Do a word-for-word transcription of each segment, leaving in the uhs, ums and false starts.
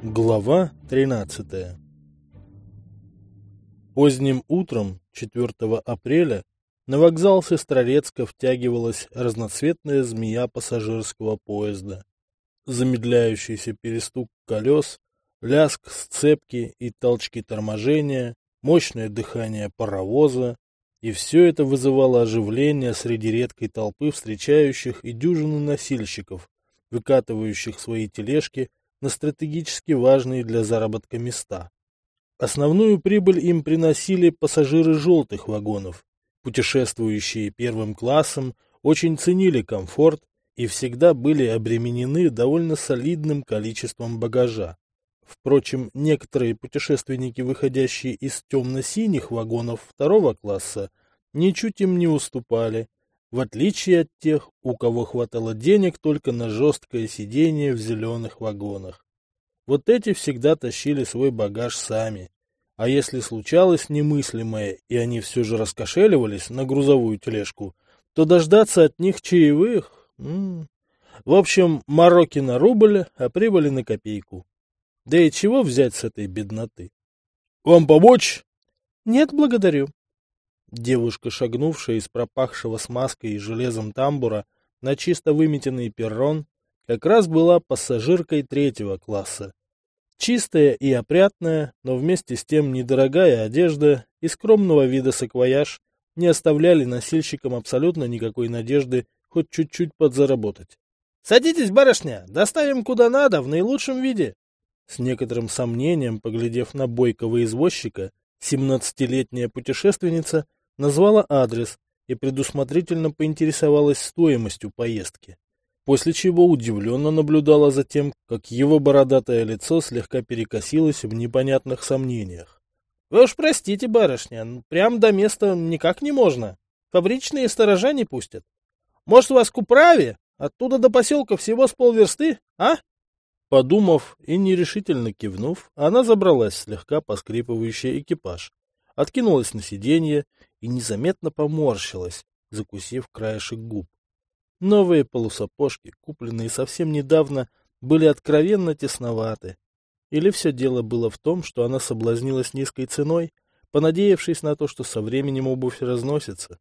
Глава тринадцатая. Поздним утром четвёртого апреля на вокзал Сестрорецка втягивалась разноцветная змея пассажирского поезда. Замедляющийся перестук колес, лязг сцепки и толчки торможения, мощное дыхание паровоза, и все это вызывало оживление среди редкой толпы встречающих и дюжины носильщиков, выкатывающих свои тележки на стратегически важные для заработка места. Основную прибыль им приносили пассажиры желтых вагонов. Путешествующие первым классом очень ценили комфорт и всегда были обременены довольно солидным количеством багажа. Впрочем, некоторые путешественники, выходящие из темно-синих вагонов второго класса, ничуть им не уступали, в отличие от тех, у кого хватало денег только на жесткое сидение в зеленых вагонах. Вот эти всегда тащили свой багаж сами, а если случалось немыслимое, и они все же раскошеливались на грузовую тележку, то дождаться от них чаевых... М -м. В общем, мороки на рубль, а прибыли на копейку. Да и чего взять с этой бедноты? — Вам помочь? — Нет, благодарю. Девушка, шагнувшая из пропахшего смазкой и железом тамбура на чисто выметенный перрон, как раз была пассажиркой третьего класса. Чистая и опрятная, но вместе с тем недорогая одежда и скромного вида саквояж не оставляли носильщикам абсолютно никакой надежды хоть чуть-чуть подзаработать. — Садитесь, барышня, доставим куда надо, в наилучшем виде. С некоторым сомнением, поглядев на бойкого извозчика, семнадцатилетняя путешественница назвала адрес и предусмотрительно поинтересовалась стоимостью поездки, после чего удивленно наблюдала за тем, как его бородатое лицо слегка перекосилось в непонятных сомнениях. — Вы уж простите, барышня, прям до места никак не можно. Фабричные сторожа не пустят. Может, у вас к управе? Оттуда до поселка всего с полверсты, а? Подумав и нерешительно кивнув, она забралась в слегка поскрипывающий экипаж, откинулась на сиденье и незаметно поморщилась, закусив краешек губ. Новые полусапожки, купленные совсем недавно, были откровенно тесноваты. Или все дело было в том, что она соблазнилась низкой ценой, понадеявшись на то, что со временем обувь разносится.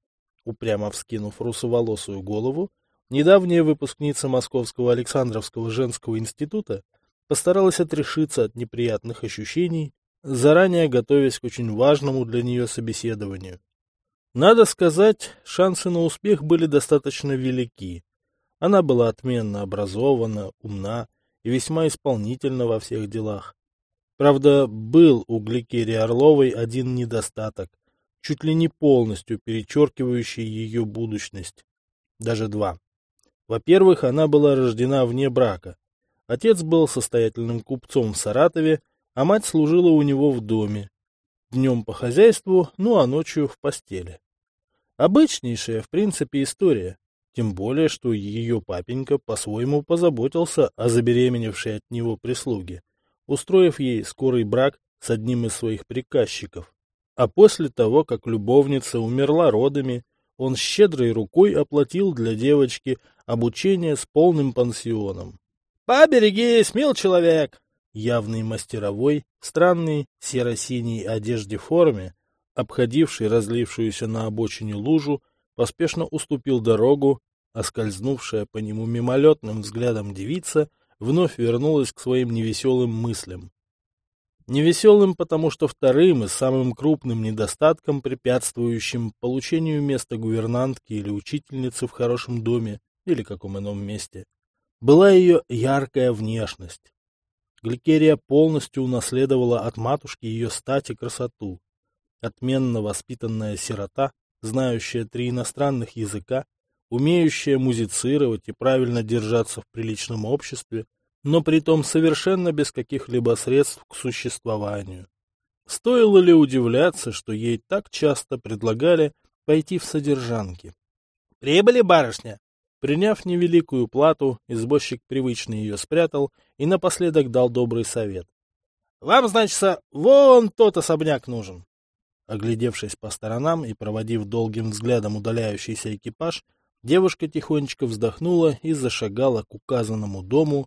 Упрямо вскинув русоволосую голову, недавняя выпускница Московского Александровского женского института постаралась отрешиться от неприятных ощущений, заранее готовясь к очень важному для нее собеседованию. Надо сказать, шансы на успех были достаточно велики. Она была отменно образована, умна и весьма исполнительна во всех делах. Правда, был у Гликерии Орловой один недостаток, чуть ли не полностью перечеркивающий ее будущность. Даже два. Во-первых, она была рождена вне брака. Отец был состоятельным купцом в Саратове, а мать служила у него в доме. Днем по хозяйству, ну а ночью в постели. Обычнейшая, в принципе, история. Тем более, что ее папенька по-своему позаботился о забеременевшей от него прислуге, устроив ей скорый брак с одним из своих приказчиков. А после того, как любовница умерла родами, он щедрой рукой оплатил для девочки обучение с полным пансионом. — Поберегись, мил человек! Явный мастеровой, в странной серо-синей одежде форме, обходивший разлившуюся на обочине лужу, поспешно уступил дорогу, а скользнувшая по нему мимолетным взглядом девица вновь вернулась к своим невеселым мыслям. Невеселым, потому что вторым и самым крупным недостатком, препятствующим получению места гувернантки или учительницы в хорошем доме или каком ином месте, была ее яркая внешность. Гликерия полностью унаследовала от матушки ее стать и красоту. Отменно воспитанная сирота, знающая три иностранных языка, умеющая музицировать и правильно держаться в приличном обществе, но притом совершенно без каких-либо средств к существованию. Стоило ли удивляться, что ей так часто предлагали пойти в содержанки? — Прибыли, барышня! Приняв невеликую плату, извозчик привычно ее спрятал и напоследок дал добрый совет. — Вам, значится, вон тот особняк нужен. Оглядевшись по сторонам и проводив долгим взглядом удаляющийся экипаж, девушка тихонечко вздохнула и зашагала к указанному дому,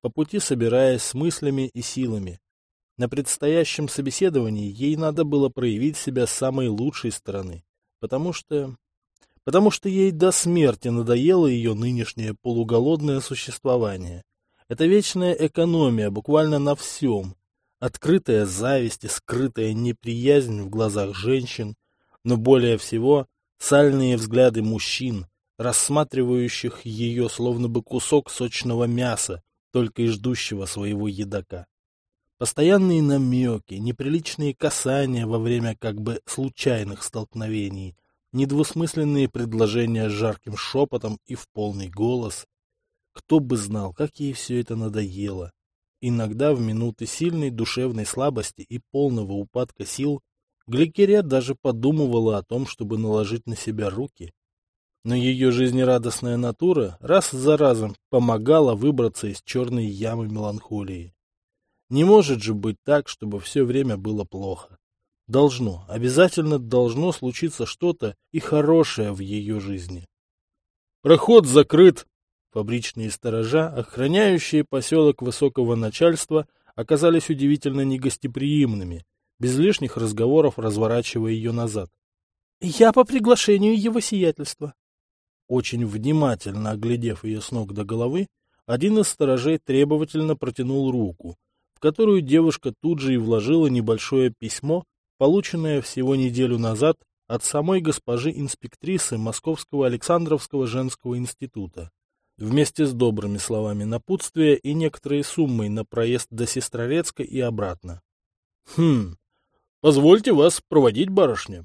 по пути собираясь с мыслями и силами. На предстоящем собеседовании ей надо было проявить себя с самой лучшей стороны, потому что... потому что ей до смерти надоело ее нынешнее полуголодное существование. Это вечная экономия буквально на всем. Открытая зависть и скрытая неприязнь в глазах женщин, но более всего сальные взгляды мужчин, рассматривающих ее словно бы кусок сочного мяса, только и ждущего своего едока. Постоянные намеки, неприличные касания во время как бы случайных столкновений, недвусмысленные предложения с жарким шепотом и в полный голос. Кто бы знал, как ей все это надоело. Иногда в минуты сильной душевной слабости и полного упадка сил Гликерия даже подумывала о том, чтобы наложить на себя руки. Но ее жизнерадостная натура раз за разом помогала выбраться из черной ямы меланхолии. Не может же быть так, чтобы все время было плохо. Должно, обязательно должно случиться что-то и хорошее в ее жизни. «Проход закрыт!» Фабричные сторожа, охраняющие поселок высокого начальства, оказались удивительно негостеприимными, без лишних разговоров разворачивая ее назад. «Я по приглашению его сиятельства». Очень внимательно оглядев ее с ног до головы, один из сторожей требовательно протянул руку, в которую девушка тут же и вложила небольшое письмо, полученное всего неделю назад от самой госпожи инспектрисы Московского Александровского женского института, вместе с добрыми словами напутствия и некоторой суммой на проезд до Сестрорецка и обратно. «Хм, позвольте вас проводить, барышня».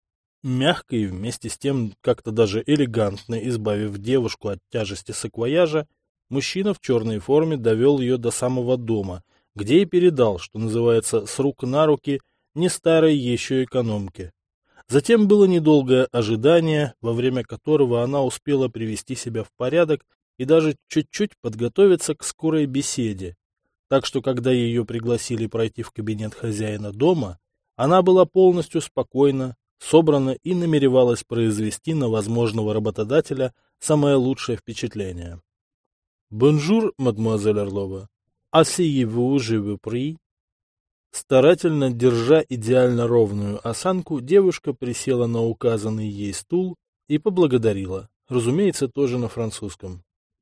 Мягко и вместе с тем как-то даже элегантно избавив девушку от тяжести саквояжа, мужчина в черной форме довел ее до самого дома, где и передал, что называется, с рук на руки не старой еще экономке. Затем было недолгое ожидание, во время которого она успела привести себя в порядок и даже чуть-чуть подготовиться к скорой беседе. Так что, когда ее пригласили пройти в кабинет хозяина дома, она была полностью спокойна, собрана и намеревалась произвести на возможного работодателя самое лучшее впечатление. «Бонжур, мадемуазель Орлова. Asseyez-vous, je vous prie». Старательно держа идеально ровную осанку, девушка присела на указанный ей стул и поблагодарила, разумеется, тоже на французском.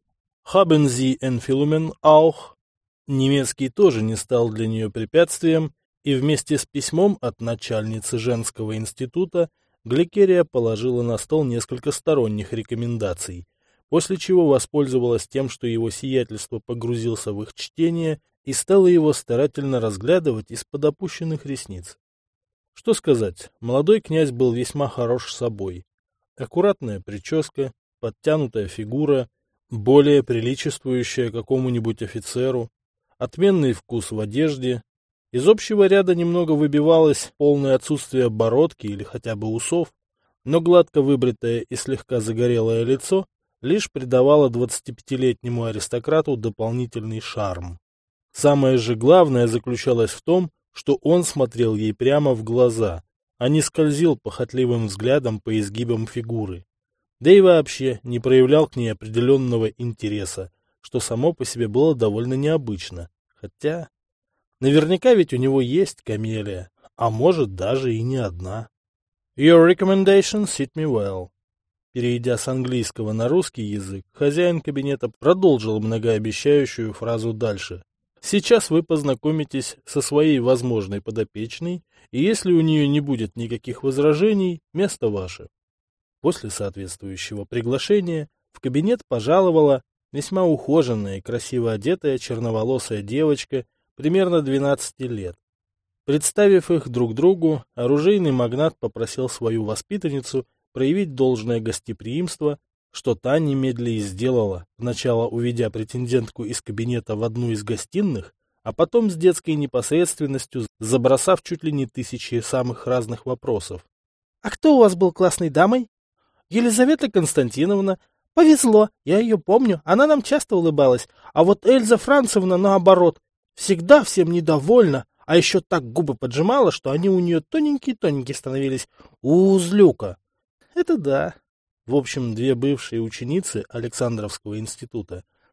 «Haben Sie Empfehlungen auch?» Немецкий тоже не стал для нее препятствием, и вместе с письмом от начальницы женского института Гликерия положила на стол несколько сторонних рекомендаций, после чего воспользовалась тем, что его сиятельство погрузился в их чтение и стала его старательно разглядывать из-под опущенных ресниц. Что сказать, молодой князь был весьма хорош собой. Аккуратная прическа, подтянутая фигура, более приличествующая какому-нибудь офицеру, отменный вкус в одежде. Из общего ряда немного выбивалось полное отсутствие бородки или хотя бы усов, но гладко выбритое и слегка загорелое лицо лишь придавало двадцатипятилетнему аристократу дополнительный шарм. Самое же главное заключалось в том, что он смотрел ей прямо в глаза, а не скользил похотливым взглядом по изгибам фигуры. Да и вообще не проявлял к ней определенного интереса, что само по себе было довольно необычно. Хотя, наверняка ведь у него есть камелия, а может даже и не одна. «Your recommendation suit me well». Перейдя с английского на русский язык, хозяин кабинета продолжил многообещающую фразу дальше. «Сейчас вы познакомитесь со своей возможной подопечной, и если у нее не будет никаких возражений, место ваше». После соответствующего приглашения в кабинет пожаловала весьма ухоженная и красиво одетая черноволосая девочка примерно двенадцати лет. Представив их друг другу, оружейный магнат попросил свою воспитанницу проявить должное гостеприимство, что та немедля и сделала, сначала уведя претендентку из кабинета в одну из гостиных, а потом с детской непосредственностью забросав чуть ли не тысячи самых разных вопросов. «А кто у вас был классной дамой?» «Елизавета Константиновна. Повезло, я ее помню, она нам часто улыбалась. А вот Эльза Францевна, наоборот, всегда всем недовольна, а еще так губы поджимала, что они у нее тоненькие-тоненькие становились. Узлюка». Это да. В общем, две бывшие ученицы Александровского института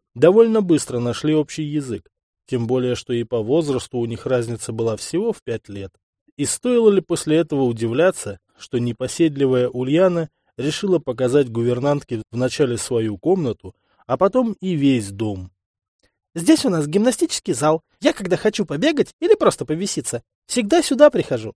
довольно быстро нашли общий язык, тем более, что и по возрасту у них разница была всего в пять лет. И стоило ли после этого удивляться, что непоседливая Ульяна решила показать гувернантке вначале свою комнату, а потом и весь дом. «Здесь у нас гимнастический зал. Я, когда хочу побегать или просто повиситься, всегда сюда прихожу».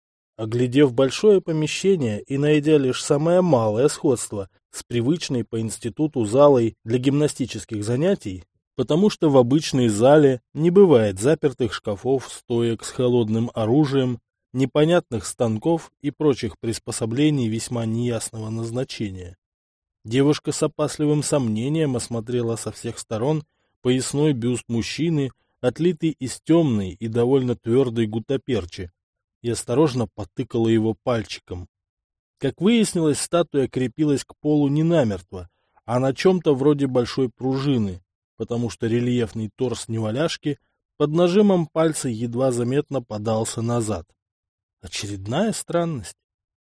Оглядев большое помещение и найдя лишь самое малое сходство с привычной по институту залой для гимнастических занятий, потому что в обычной зале не бывает запертых шкафов, стоек с холодным оружием, непонятных станков и прочих приспособлений весьма неясного назначения. Девушка с опасливым сомнением осмотрела со всех сторон поясной бюст мужчины, отлитый из темной и довольно твердой гуттаперчи, и осторожно потыкала его пальчиком. Как выяснилось, статуя крепилась к полу не намертво, а на чем-то вроде большой пружины, потому что рельефный торс неваляшки под нажимом пальца едва заметно подался назад. Очередная странность.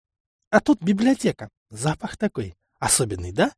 А тут библиотека. Запах такой особенный, да?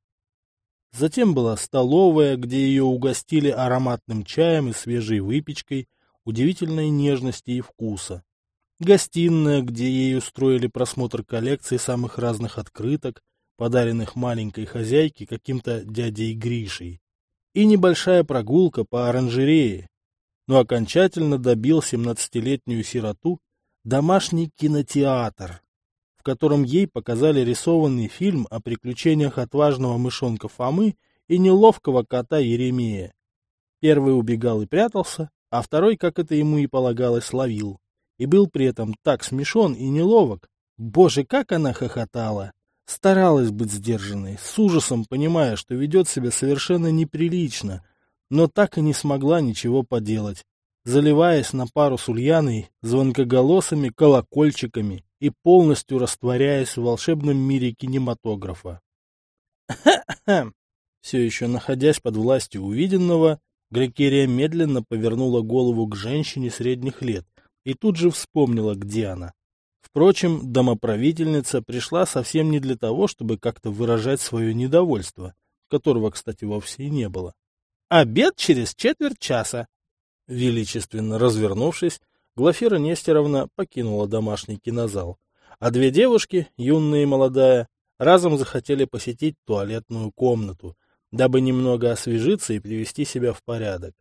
Затем была столовая, где ее угостили ароматным чаем и свежей выпечкой удивительной нежности и вкуса. Гостиная, где ей устроили просмотр коллекции самых разных открыток, подаренных маленькой хозяйке каким-то дядей Гришей. И небольшая прогулка по оранжерее. Но окончательно добил семнадцатилетнюю сироту домашний кинотеатр, в котором ей показали рисованный фильм о приключениях отважного мышонка Фомы и неловкого кота Еремея. Первый убегал и прятался, а второй, как это ему и полагалось, ловил. И был при этом так смешон и неловок. Боже, как она хохотала! Старалась быть сдержанной, с ужасом понимая, что ведет себя совершенно неприлично, но так и не смогла ничего поделать, заливаясь на пару с Ульяной звонкоголосыми колокольчиками и полностью растворяясь в волшебном мире кинематографа. Все еще находясь под властью увиденного, Гликерия медленно повернула голову к женщине средних лет и тут же вспомнила, где она. Впрочем, домоправительница пришла совсем не для того, чтобы как-то выражать свое недовольство, которого, кстати, вовсе и не было. «Обед через четверть часа!» Величественно развернувшись, Глафира Нестеровна покинула домашний кинозал, а две девушки, юная и молодая, разом захотели посетить туалетную комнату, дабы немного освежиться и привести себя в порядок.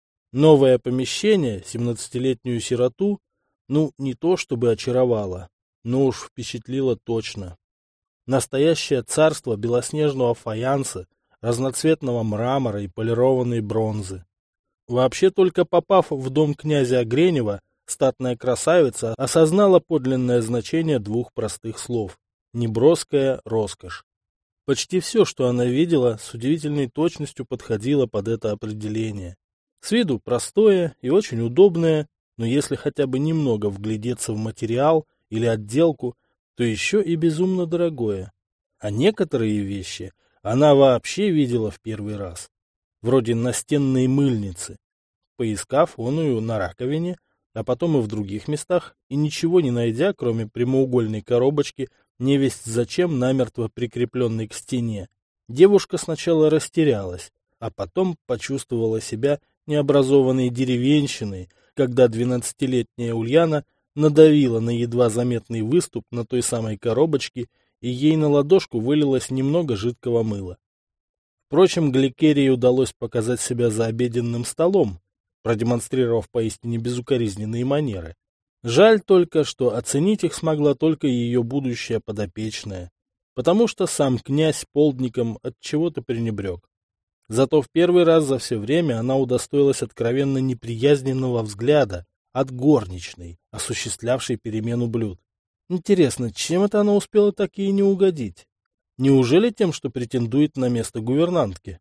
Новое помещение семнадцатилетнюю сироту, ну, не то чтобы очаровало, но уж впечатлило точно. Настоящее царство белоснежного фаянса, разноцветного мрамора и полированной бронзы. Вообще, только попав в дом князя Огренева, статная красавица осознала подлинное значение двух простых слов — неброская роскошь. Почти все, что она видела, с удивительной точностью подходило под это определение. С виду простое и очень удобное, но если хотя бы немного вглядеться в материал или отделку, то еще и безумно дорогое. А некоторые вещи она вообще видела в первый раз, вроде настенной мыльницы, поискав оную на раковине, а потом и в других местах, и ничего не найдя, кроме прямоугольной коробочки, невесть зачем намертво прикрепленной к стене, девушка сначала растерялась, а потом почувствовала себя необразованной деревенщиной, когда двенадцатилетняя Ульяна надавила на едва заметный выступ на той самой коробочке, и ей на ладошку вылилось немного жидкого мыла. Впрочем, Гликерии удалось показать себя за обеденным столом, продемонстрировав поистине безукоризненные манеры. Жаль только, что оценить их смогла только ее будущая подопечная, потому что сам князь полдником от чего-то пренебрег. Зато в первый раз за все время она удостоилась откровенно неприязненного взгляда от горничной, осуществлявшей перемену блюд. Интересно, чем это она успела так и не угодить? Неужели тем, что претендует на место гувернантки?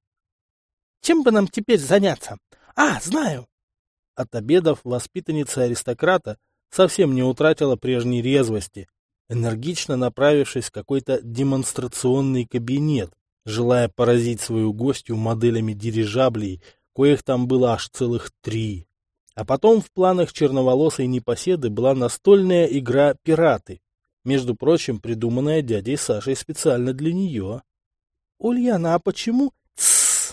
«Чем бы нам теперь заняться? А, знаю!» От обедов воспитанница аристократа совсем не утратила прежней резвости, энергично направившись в какой-то демонстрационный кабинет, желая поразить свою гостью моделями дирижаблей, коих там было аж целых три. А потом в планах черноволосой непоседы была настольная игра «Пираты», между прочим, придуманная дядей Сашей специально для нее. «Ульяна, а почему...» «Тссс!»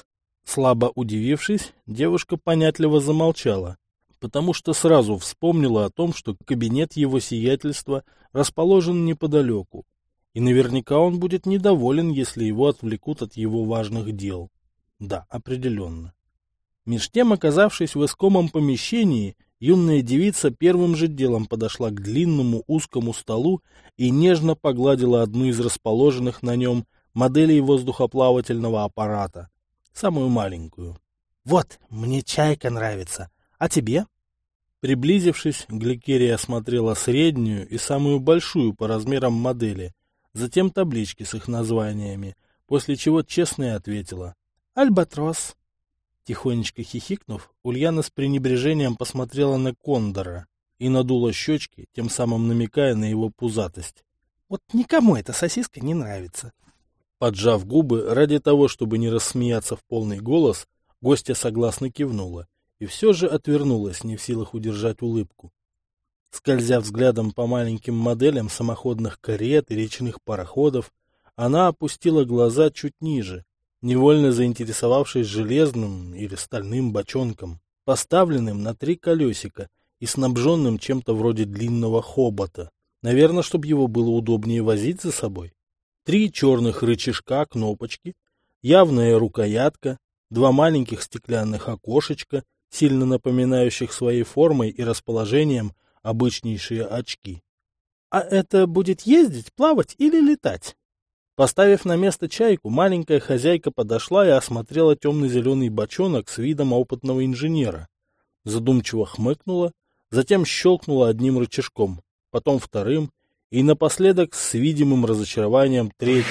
Слабо удивившись, девушка понятливо замолчала, потому что сразу вспомнила о том, что кабинет его сиятельства расположен неподалеку, и наверняка он будет недоволен, если его отвлекут от его важных дел. Да, определенно. Меж тем, оказавшись в искомом помещении, юная девица первым же делом подошла к длинному узкому столу и нежно погладила одну из расположенных на нем моделей воздухоплавательного аппарата, самую маленькую. «Вот, мне чайка нравится. А тебе?» Приблизившись, Гликерия осмотрела среднюю и самую большую по размерам модели, затем таблички с их названиями, после чего честно ответила: «Альбатрос». Тихонечко хихикнув, Ульяна с пренебрежением посмотрела на Кондора и надула щечки, тем самым намекая на его пузатость. «Вот никому эта сосиска не нравится». Поджав губы, ради того, чтобы не рассмеяться в полный голос, гостья согласно кивнула и все же отвернулась, не в силах удержать улыбку. Скользя взглядом по маленьким моделям самоходных карет и речных пароходов, она опустила глаза чуть ниже, невольно заинтересовавшись железным или стальным бочонком, поставленным на три колесика и снабженным чем-то вроде длинного хобота, наверное, чтобы его было удобнее возить за собой. Три черных рычажка, кнопочки, явная рукоятка, два маленьких стеклянных окошечка, сильно напоминающих своей формой и расположением обычнейшие очки. «А это будет ездить, плавать или летать?» Поставив на место чайку, маленькая хозяйка подошла и осмотрела темно-зеленый бочонок с видом опытного инженера. Задумчиво хмыкнула, затем щелкнула одним рычажком, потом вторым и напоследок с видимым разочарованием третьим.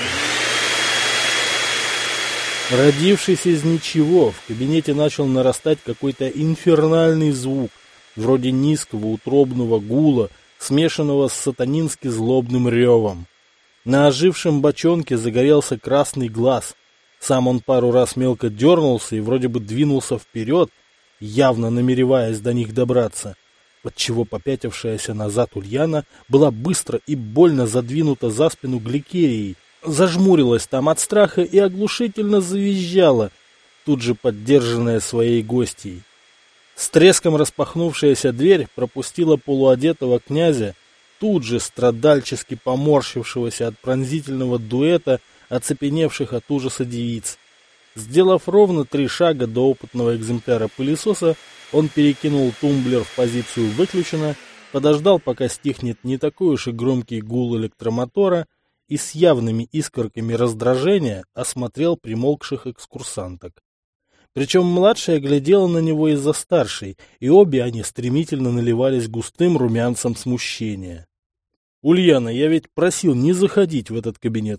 Родившись из ничего, в кабинете начал нарастать какой-то инфернальный звук, вроде низкого утробного гула, смешанного с сатанински злобным ревом. На ожившем бочонке загорелся красный глаз. Сам он пару раз мелко дернулся и вроде бы двинулся вперед, явно намереваясь до них добраться, отчего попятившаяся назад Ульяна была быстро и больно задвинута за спину Гликерией, зажмурилась там от страха и оглушительно завизжала, тут же поддержанная своей гостьей. С треском распахнувшаяся дверь пропустила полуодетого князя, тут же страдальчески поморщившегося от пронзительного дуэта оцепеневших от ужаса девиц. Сделав ровно три шага до опытного экземпляра пылесоса, он перекинул тумблер в позицию «выключено», подождал, пока стихнет не такой уж и громкий гул электромотора, и с явными искорками раздражения осмотрел примолкших экскурсанток. Причем младшая глядела на него из-за старшей, и обе они стремительно наливались густым румянцем смущения. «Ульяна, я ведь просил не заходить в этот кабинет».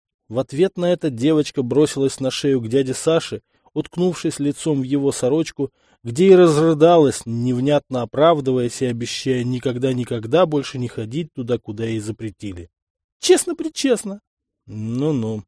В ответ на это девочка бросилась на шею к дяде Саше, уткнувшись лицом в его сорочку, где и разрыдалась, невнятно оправдываясь и обещая никогда-никогда больше не ходить туда, куда ей запретили. «Честно-пречестно». Ну-ну.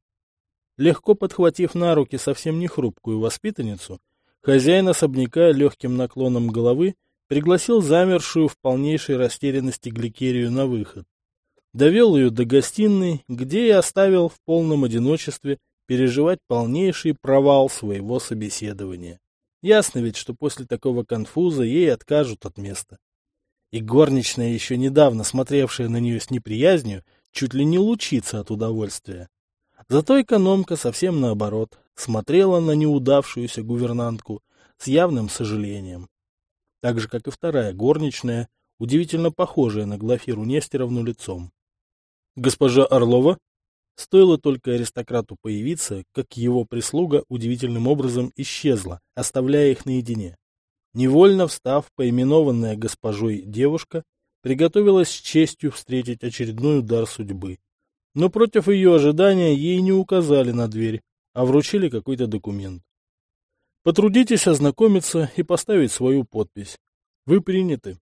Легко подхватив на руки совсем не хрупкую воспитанницу, хозяин особняка легким наклоном головы пригласил замершую в полнейшей растерянности Гликерию на выход. Довел ее до гостиной, где и оставил в полном одиночестве переживать полнейший провал своего собеседования. Ясно ведь, что после такого конфуза ей откажут от места. И горничная, еще недавно смотревшая на нее с неприязнью, чуть ли не лучится от удовольствия. Зато экономка совсем наоборот, смотрела на неудавшуюся гувернантку с явным сожалением. Так же, как и вторая горничная, удивительно похожая на Глафиру Нестеровну лицом. «Госпожа Орлова?» Стоило только аристократу появиться, как его прислуга удивительным образом исчезла, оставляя их наедине. Невольно встав, поименованная госпожой девушка приготовилась с честью встретить очередной удар судьбы. Но против ее ожидания ей не указали на дверь, а вручили какой-то документ. Потрудитесь ознакомиться и поставить свою подпись. Вы приняты.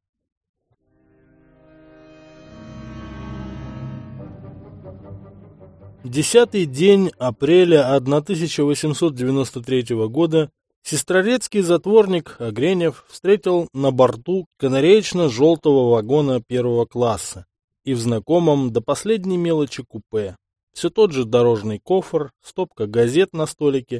Десятый день апреля тысяча восемьсот девяносто третьего года сестрорецкий затворник Огренев встретил на борту канареечно-желтого вагона первого класса и в знакомом до последней мелочи купе. Все тот же дорожный кофр, стопка газет на столике,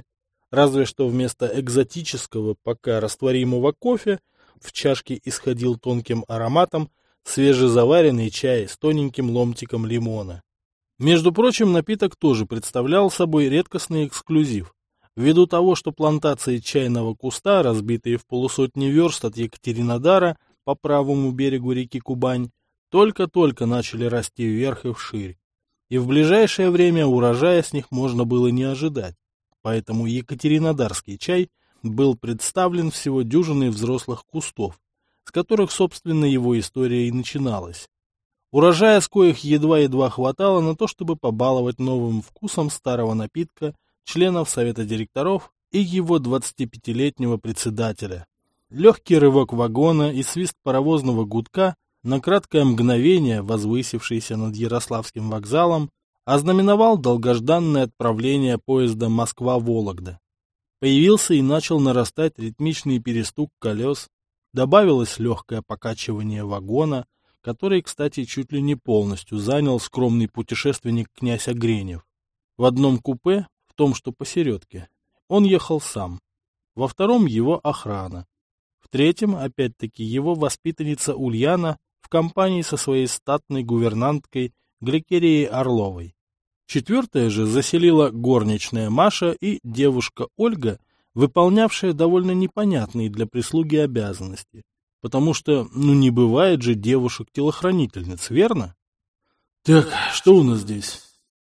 Разве что вместо экзотического, пока растворимого кофе в чашке исходил тонким ароматом свежезаваренный чай с тоненьким ломтиком лимона. Между прочим, напиток тоже представлял собой редкостный эксклюзив. Ввиду того, что плантации чайного куста, разбитые в полусотни верст от Екатеринодара по правому берегу реки Кубань, только-только начали расти вверх и вширь, и в ближайшее время урожая с них можно было не ожидать. Поэтому екатеринодарский чай был представлен всего дюжиной взрослых кустов, с которых, собственно, его история и начиналась. Урожая с коих едва-едва хватало на то, чтобы побаловать новым вкусом старого напитка членов совета директоров и его двадцатипятилетнего председателя. Легкий рывок вагона и свист паровозного гудка, на краткое мгновение возвысившийся над Ярославским вокзалом, ознаменовал долгожданное отправление поезда Москва-Вологда. Появился и начал нарастать ритмичный перестук колес, добавилось легкое покачивание вагона, который, кстати, чуть ли не полностью занял скромный путешественник князь Огренев. В одном купе, в том, что посередке, он ехал сам, во втором его охрана, в третьем, опять-таки, его воспитанница Ульяна в компании со своей статной гувернанткой Гликерией Орловой. Четвертая же заселила горничная Маша и девушка Ольга, выполнявшая довольно непонятные для прислуги обязанности. Потому что, ну, не бывает же девушек-телохранительниц, верно? Так, что у нас здесь?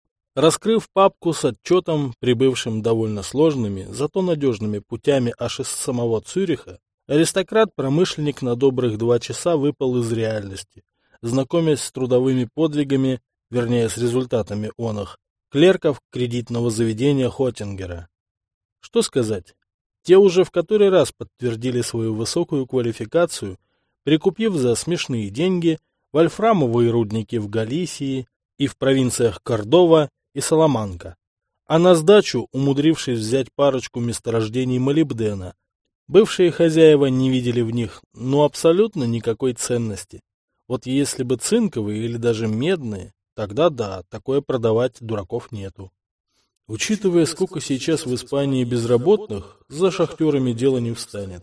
Раскрыв папку с отчетом, прибывшим довольно сложными, зато надежными путями аж из самого Цюриха, аристократ-промышленник на добрых два часа выпал из реальности, знакомясь с трудовыми подвигами, вернее, с результатами оных, клерков кредитного заведения Хоттингера. Что сказать? Те уже в который раз подтвердили свою высокую квалификацию, прикупив за смешные деньги вольфрамовые рудники в Галисии и в провинциях Кордова и Саламанка, а на сдачу умудрившись взять парочку месторождений молибдена. Бывшие хозяева не видели в них ну абсолютно никакой ценности. Вот если бы цинковые или даже медные, тогда да, такое продавать дураков нету. Учитывая, сколько сейчас в Испании безработных, за шахтерами дело не встанет.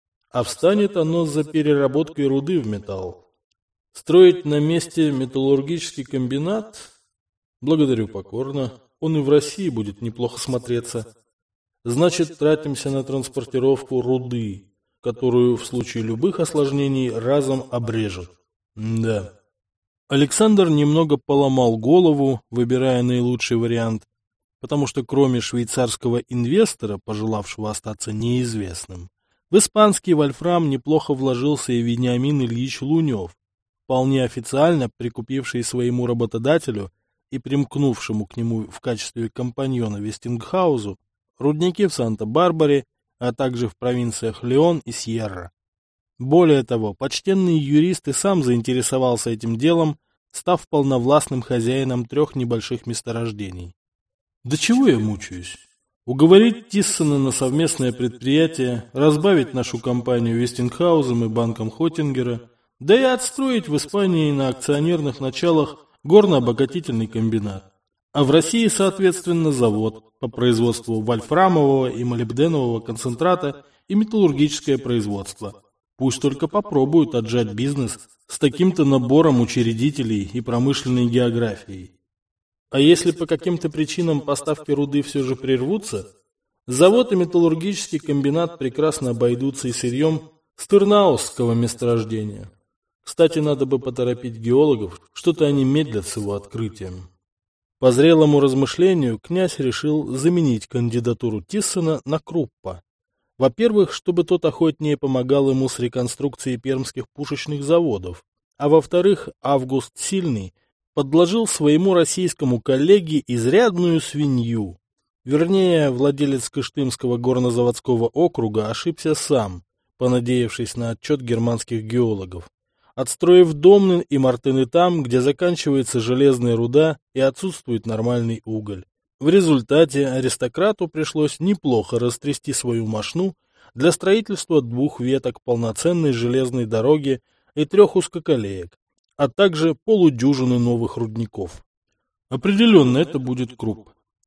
А встанет оно за переработкой руды в металл. Строить на месте металлургический комбинат? Благодарю покорно. Он и в России будет неплохо смотреться. Значит, тратимся на транспортировку руды, которую в случае любых осложнений разом обрежут. Да. Александр немного поломал голову, выбирая наилучший вариант, потому что кроме швейцарского инвестора, пожелавшего остаться неизвестным, в испанский вольфрам неплохо вложился и Вениамин Ильич Лунев, вполне официально прикупивший своему работодателю и примкнувшему к нему в качестве компаньона Вестингхаузу рудники в Санта-Барбаре, а также в провинциях Леон и Сьерра. Более того, почтенный юрист и сам заинтересовался этим делом, став полновластным хозяином трех небольших месторождений. Да чего я мучаюсь? Уговорить Тиссона на совместное предприятие, разбавить нашу компанию Вестингхаузом и банком Хоттингера, да и отстроить в Испании на акционерных началах горно-обогатительный комбинат. А в России, соответственно, завод по производству вольфрамового и молибденового концентрата и металлургическое производство. Пусть только попробуют отжать бизнес с таким-то набором учредителей и промышленной географией. А если по каким-то причинам поставки руды все же прервутся, завод и металлургический комбинат прекрасно обойдутся и сырьем с Тырнаусского месторождения. Кстати, надо бы поторопить геологов, что-то они медлят с его открытием. По зрелому размышлению князь решил заменить кандидатуру Тиссона на Круппа. Во-первых, чтобы тот охотнее помогал ему с реконструкцией пермских пушечных заводов, а во-вторых, Август Сильный подложил своему российскому коллеге изрядную свинью. Вернее, владелец Кыштымского горнозаводского округа ошибся сам, понадеявшись на отчет германских геологов, отстроив Домнин и Мартыны там, где заканчивается железная руда и отсутствует нормальный уголь. В результате аристократу пришлось неплохо растрясти свою мошну для строительства двух веток полноценной железной дороги и трех узкоколеек, а также полудюжины новых рудников. Определенно это будет Крупп.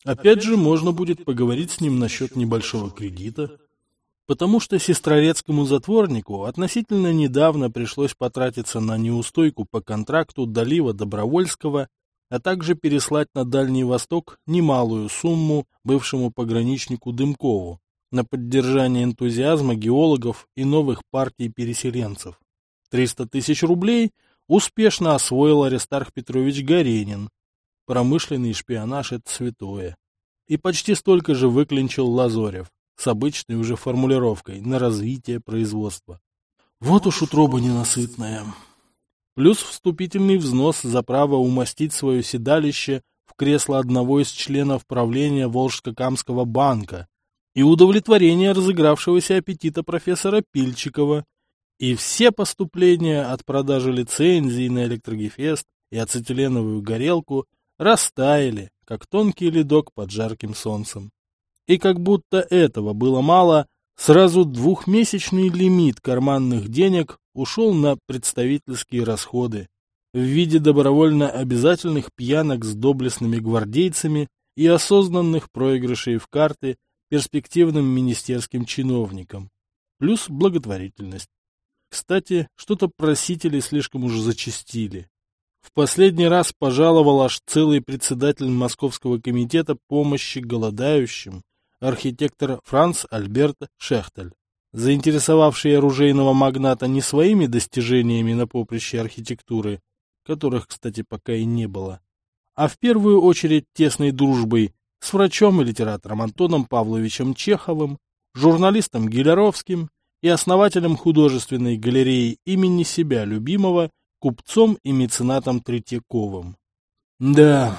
Опять же, можно будет поговорить с ним насчет небольшого кредита, потому что сестрорецкому затворнику относительно недавно пришлось потратиться на неустойку по контракту Далива Добровольского, а также переслать на Дальний Восток немалую сумму бывшему пограничнику Дымкову на поддержание энтузиазма геологов и новых партий переселенцев. триста тысяч рублей успешно освоил Аристарх Петрович Горенин. Промышленный шпионаж — это святое. И почти столько же выклинчил Лазорев с обычной уже формулировкой на развитие производства. Вот уж утроба ненасытная. Плюс вступительный взнос за право умастить свое седалище в кресло одного из членов правления Волжско-Камского банка и удовлетворение разыгравшегося аппетита профессора Пильчикова, и все поступления от продажи лицензий на электрогефест и ацетиленовую горелку растаяли, как тонкий ледок под жарким солнцем. И как будто этого было мало, сразу двухмесячный лимит карманных денег ушел на представительские расходы в виде добровольно обязательных пьянок с доблестными гвардейцами и осознанных проигрышей в карты перспективным министерским чиновникам, плюс благотворительность. Кстати, что-то просители слишком уж зачастили. В последний раз пожаловал аж целый председатель Московского комитета помощи голодающим, архитектор Франц Альберт Шехтель, заинтересовавший оружейного магната не своими достижениями на поприще архитектуры, которых, кстати, пока и не было, а в первую очередь тесной дружбой с врачом и литератором Антоном Павловичем Чеховым, журналистом Гиляровским и основателем художественной галереи имени себя любимого купцом и меценатом Третьяковым. Да,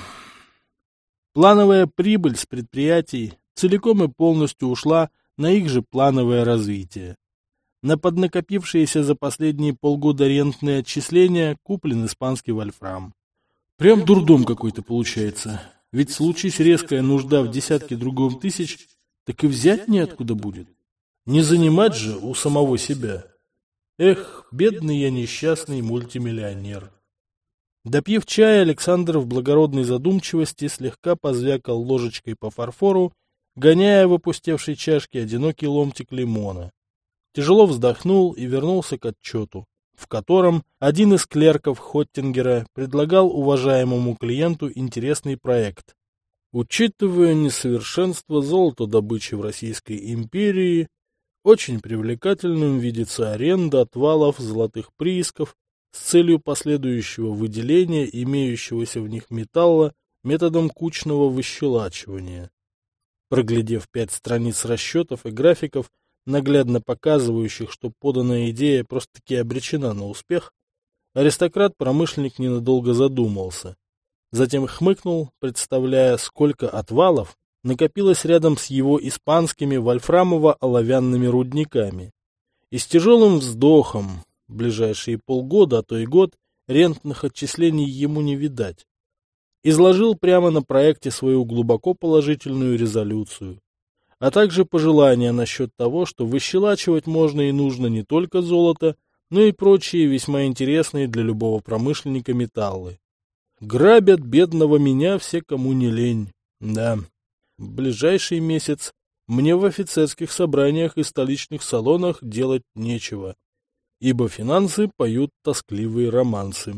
плановая прибыль с предприятий целиком и полностью ушла на их же плановое развитие. На поднакопившиеся за последние полгода рентные отчисления куплен испанский вольфрам. Прям дурдом какой-то получается. Ведь случись резкая нужда в десятке другом тысяч, так и взять неоткуда будет. Не занимать же у самого себя. Эх, бедный я несчастный мультимиллионер. Допив чая, Александр в благородной задумчивости слегка позвякал ложечкой по фарфору, гоняя в опустевшей чашке одинокий ломтик лимона. Тяжело вздохнул и вернулся к отчету, в котором один из клерков Хоттингера предлагал уважаемому клиенту интересный проект. Учитывая несовершенство золотодобычи в Российской империи, очень привлекательным видится аренда отвалов золотых приисков с целью последующего выделения имеющегося в них металла методом кучного выщелачивания. Проглядев пять страниц расчетов и графиков, наглядно показывающих, что поданная идея просто-таки обречена на успех, аристократ-промышленник ненадолго задумался. Затем хмыкнул, представляя, сколько отвалов накопилось рядом с его испанскими вольфрамово-оловянными рудниками. И с тяжелым вздохом, в ближайшие полгода, а то и год, рентных отчислений ему не видать, изложил прямо на проекте свою глубоко положительную резолюцию, а также пожелания насчет того, что выщелачивать можно и нужно не только золото, но и прочие весьма интересные для любого промышленника металлы. Грабят бедного меня все, кому не лень. Да, в ближайший месяц мне в офицерских собраниях и столичных салонах делать нечего, ибо финансы поют тоскливые романсы.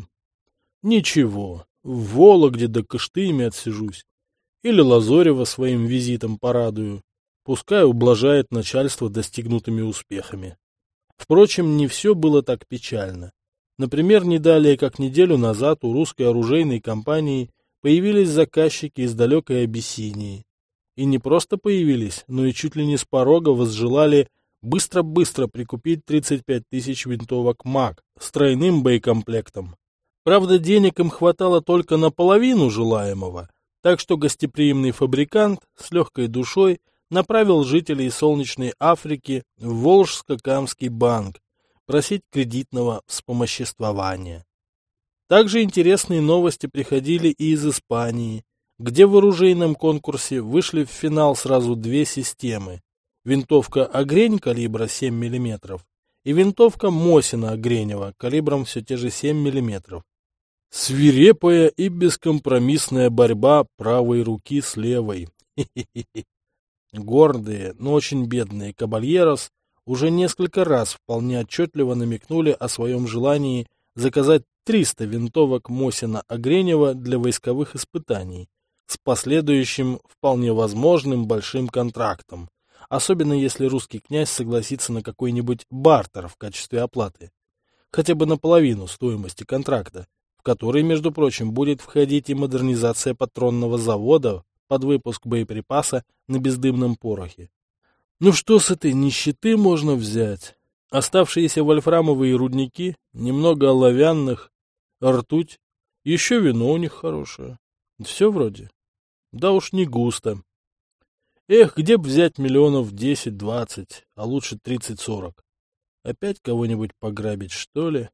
Ничего, в Вологде до Кыштыме отсижусь, или Лазорева своим визитом порадую, пускай ублажает начальство достигнутыми успехами. Впрочем, не все было так печально. Например, не далее, как неделю назад у русской оружейной компании появились заказчики из далекой Абиссинии. И не просто появились, но и чуть ли не с порога возжелали быстро-быстро прикупить тридцать пять тысяч винтовок МАК с тройным боекомплектом. Правда, денег им хватало только на половину желаемого, так что гостеприимный фабрикант с легкой душой направил жителей солнечной Африки в Волжско-Камский банк просить кредитного вспомоществования. Также интересные новости приходили и из Испании, где в оружейном конкурсе вышли в финал сразу две системы: винтовка Огрень калибра семь миллиметров и винтовка Мосина Огренева калибром все те же семь миллиметров. Свирепая и бескомпромиссная борьба правой руки с левой, Гордые, но очень бедные кабальерос уже несколько раз вполне отчетливо намекнули о своем желании заказать триста винтовок Мосина-Огренева для войсковых испытаний с последующим, вполне возможным, большим контрактом, особенно если русский князь согласится на какой-нибудь бартер в качестве оплаты, хотя бы наполовину стоимости контракта, в который, между прочим, будет входить и модернизация патронного завода под выпуск боеприпаса на бездымном порохе. Ну что с этой нищеты можно взять? Оставшиеся вольфрамовые рудники, немного оловянных, ртуть, еще вино у них хорошее. Все вроде. Да уж не густо. Эх, где б взять миллионов десять-двадцать, а лучше тридцать-сорок. Опять кого-нибудь пограбить, что ли?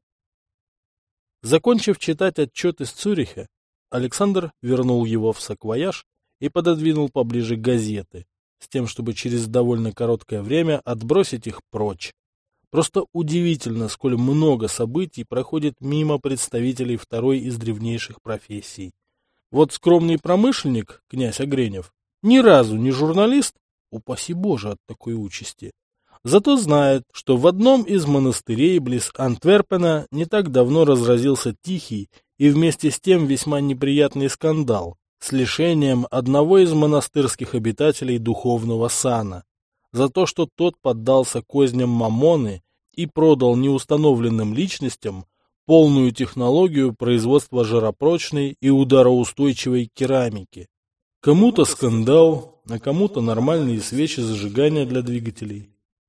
Закончив читать отчет из Цюриха, Александр вернул его в саквояж и пододвинул поближе газеты, с тем, чтобы через довольно короткое время отбросить их прочь. Просто удивительно, сколь много событий проходит мимо представителей второй из древнейших профессий. Вот скромный промышленник, князь Огренев, ни разу не журналист, упаси Боже от такой участи, зато знает, что в одном из монастырей близ Антверпена не так давно разразился тихий и вместе с тем весьма неприятный скандал с лишением одного из монастырских обитателей духовного сана за то, что тот поддался козням Мамоны и продал неустановленным личностям полную технологию производства жаропрочной и удароустойчивой керамики. Кому-то скандал, а кому-то нормальные свечи зажигания для двигателей.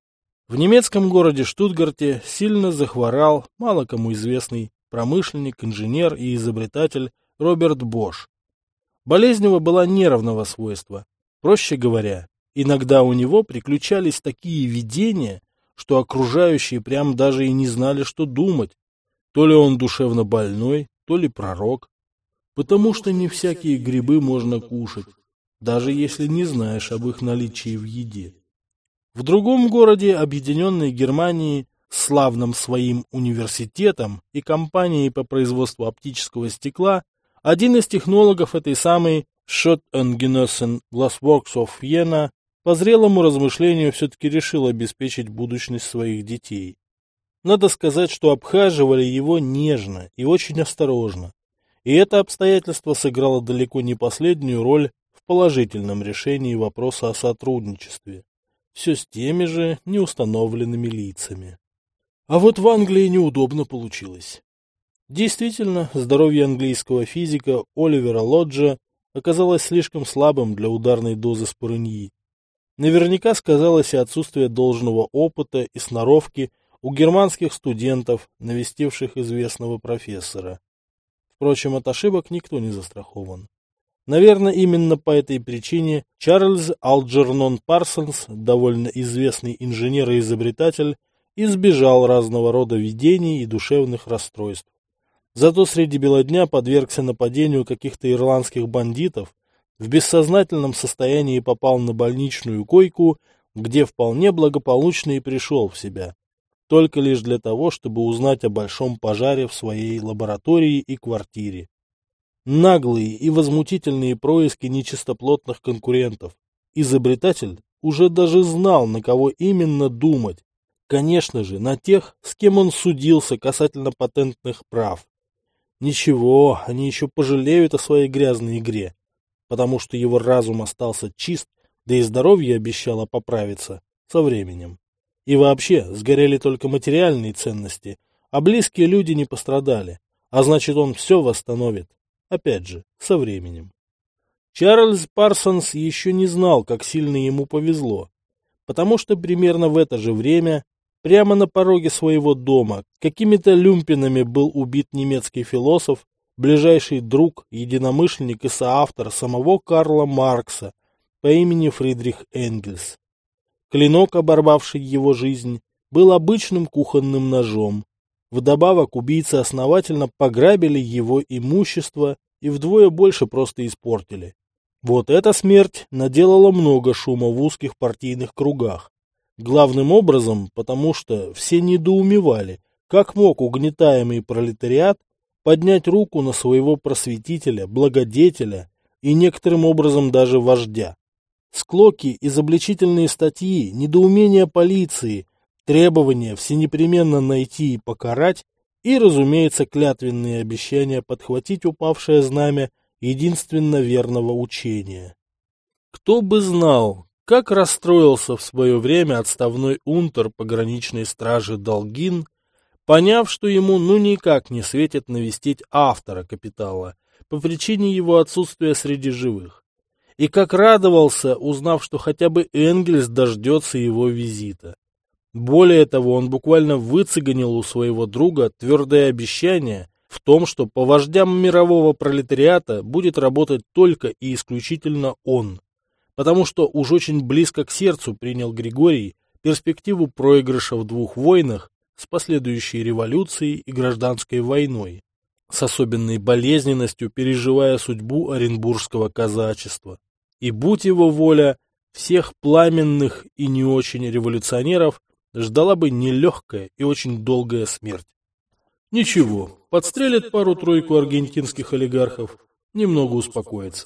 В немецком городе Штутгарте сильно захворал мало кому известный промышленник, инженер и изобретатель Роберт Бош. Болезнь его была нервного свойства. Проще говоря, иногда у него приключались такие видения, что окружающие прям даже и не знали, что думать. То ли он душевно больной, то ли пророк. Потому что не всякие грибы можно кушать, даже если не знаешь об их наличии в еде. В другом городе Объединенной Германии с славным своим университетом и компанией по производству оптического стекла один из технологов этой самой Schott and Genossen Glassworks of Vienna по зрелому размышлению все-таки решил обеспечить будущность своих детей. Надо сказать, что обхаживали его нежно и очень осторожно, и это обстоятельство сыграло далеко не последнюю роль в положительном решении вопроса о сотрудничестве, все с теми же неустановленными лицами. А вот в Англии неудобно получилось. Действительно, здоровье английского физика Оливера Лоджа оказалось слишком слабым для ударной дозы спорыньи. Наверняка сказалось и отсутствие должного опыта и сноровки у германских студентов, навестивших известного профессора. Впрочем, от ошибок никто не застрахован. Наверное, именно по этой причине Чарльз Алджернон Парсонс, довольно известный инженер и изобретатель, избежал разного рода видений и душевных расстройств. Зато среди бела дня подвергся нападению каких-то ирландских бандитов, в бессознательном состоянии попал на больничную койку, где вполне благополучно и пришел в себя, только лишь для того, чтобы узнать о большом пожаре в своей лаборатории и квартире. Наглые и возмутительные происки нечистоплотных конкурентов. Изобретатель уже даже знал, на кого именно думать. Конечно же, на тех, с кем он судился касательно патентных прав. Ничего, они еще пожалеют о своей грязной игре, потому что его разум остался чист, да и здоровье обещало поправиться со временем. И вообще, сгорели только материальные ценности, а близкие люди не пострадали, а значит, он все восстановит, опять же, со временем. Чарльз Парсонс еще не знал, как сильно ему повезло, потому что примерно в это же время прямо на пороге своего дома какими-то люмпинами был убит немецкий философ, ближайший друг, единомышленник и соавтор самого Карла Маркса по имени Фридрих Энгельс. Клинок, оборвавший его жизнь, был обычным кухонным ножом. Вдобавок убийцы основательно пограбили его имущество и вдвое больше просто испортили. Вот эта смерть наделала много шума в узких партийных кругах. Главным образом, потому что все недоумевали, как мог угнетаемый пролетариат поднять руку на своего просветителя, благодетеля и некоторым образом даже вождя. Склоки, изобличительные статьи, недоумения полиции, требования всенепременно найти и покарать и, разумеется, клятвенные обещания подхватить упавшее знамя единственно верного учения. Кто бы знал, как расстроился в свое время отставной унтер пограничной стражи Долгин, поняв, что ему ну никак не светит навестить автора «Капитала» по причине его отсутствия среди живых. И как радовался, узнав, что хотя бы Энгельс дождется его визита. Более того, он буквально выцеганил у своего друга твердое обещание в том, что по вождям мирового пролетариата будет работать только и исключительно он, потому что уж очень близко к сердцу принял Григорий перспективу проигрыша в двух войнах с последующей революцией и гражданской войной, с особенной болезненностью переживая судьбу оренбургского казачества. И будь его воля, всех пламенных и не очень революционеров ждала бы нелегкая и очень долгая смерть. Ничего, подстрелят пару-тройку аргентинских олигархов, немного успокоится.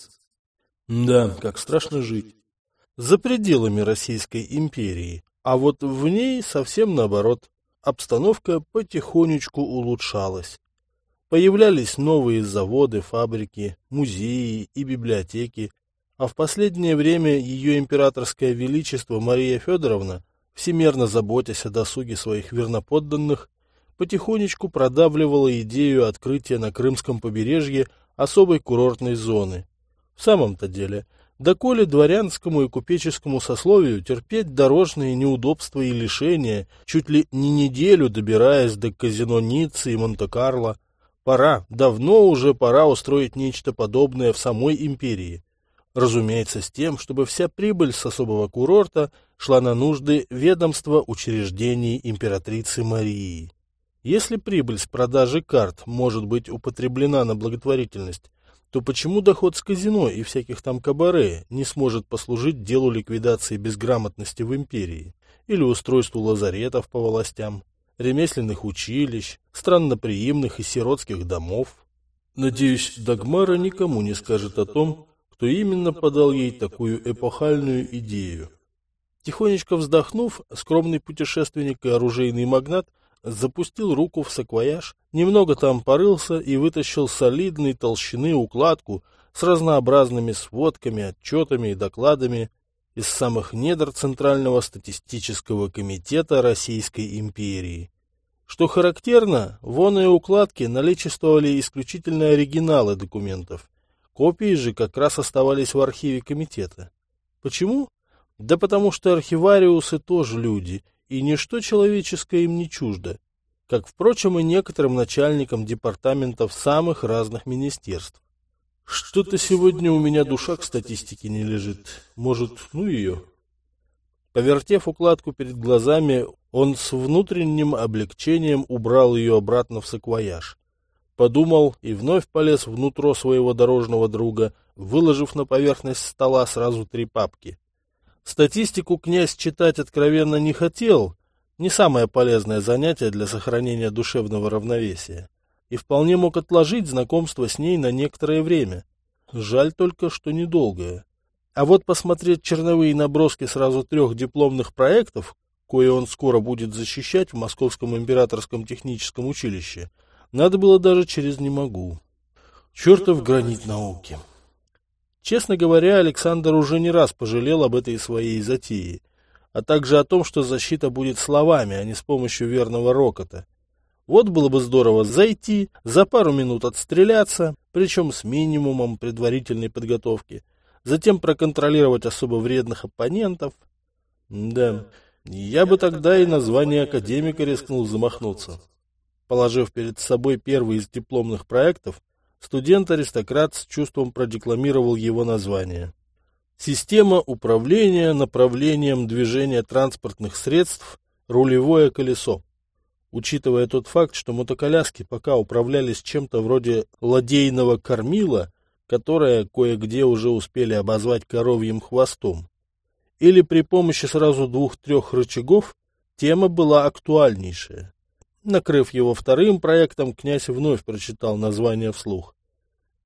Да, как страшно жить. За пределами Российской империи, а вот в ней совсем наоборот. Обстановка потихонечку улучшалась. Появлялись новые заводы, фабрики, музеи и библиотеки, а в последнее время ее императорское величество Мария Федоровна, всемерно заботясь о досуге своих верноподданных, потихонечку продавливала идею открытия на Крымском побережье особой курортной зоны. В самом-то деле, доколе дворянскому и купеческому сословию терпеть дорожные неудобства и лишения, чуть ли не неделю добираясь до казино Ниццы и Монте-Карло, пора, давно уже пора устроить нечто подобное в самой империи. Разумеется, с тем, чтобы вся прибыль с особого курорта шла на нужды ведомства учреждений императрицы Марии. Если прибыль с продажи карт может быть употреблена на благотворительность, то почему доход с казино и всяких там кабаре не сможет послужить делу ликвидации безграмотности в империи или устройству лазаретов по властям, ремесленных училищ, странноприимных и сиротских домов? Надеюсь, Дагмара никому не скажет о том, кто именно подал ей такую эпохальную идею. Тихонечко вздохнув, скромный путешественник и оружейный магнат запустил руку в саквояж, немного там порылся и вытащил солидной толщины укладку с разнообразными сводками, отчетами и докладами из самых недр Центрального статистического комитета Российской империи. Что характерно, в оной укладке наличествовали исключительно оригиналы документов, копии же как раз оставались в архиве комитета. Почему? Да потому что архивариусы тоже люди, и ничто человеческое им не чуждо, как, впрочем, и некоторым начальникам департаментов самых разных министерств. Что-то сегодня у меня душа к статистике не лежит. Может, ну ее? Повертев укладку перед глазами, он с внутренним облегчением убрал ее обратно в саквояж. Подумал и вновь полез внутрь своего дорожного друга, выложив на поверхность стола сразу три папки. Статистику князь читать откровенно не хотел, не самое полезное занятие для сохранения душевного равновесия, и вполне мог отложить знакомство с ней на некоторое время. Жаль только, что недолгое. А вот посмотреть черновые наброски сразу трех дипломных проектов, кое он скоро будет защищать в Московском императорском техническом училище, надо было даже через «не могу». Чертов гранит науки. Честно говоря, Александр уже не раз пожалел об этой своей затее, а также о том, что защита будет словами, а не с помощью верного рокота. Вот было бы здорово зайти, за пару минут отстреляться, причем с минимумом предварительной подготовки, затем проконтролировать особо вредных оппонентов. Да, я бы тогда и на звание академика рискнул замахнуться. Положив перед собой первый из дипломных проектов, студент-аристократ с чувством продекламировал его название. Система управления направлением движения транспортных средств «Рулевое колесо». Учитывая тот факт, что мотоколяски пока управлялись чем-то вроде ладейного кормила, которое кое-где уже успели обозвать коровьим хвостом, или при помощи сразу двух-трех рычагов, тема была актуальнейшая. Накрыв его вторым проектом, князь вновь прочитал название вслух.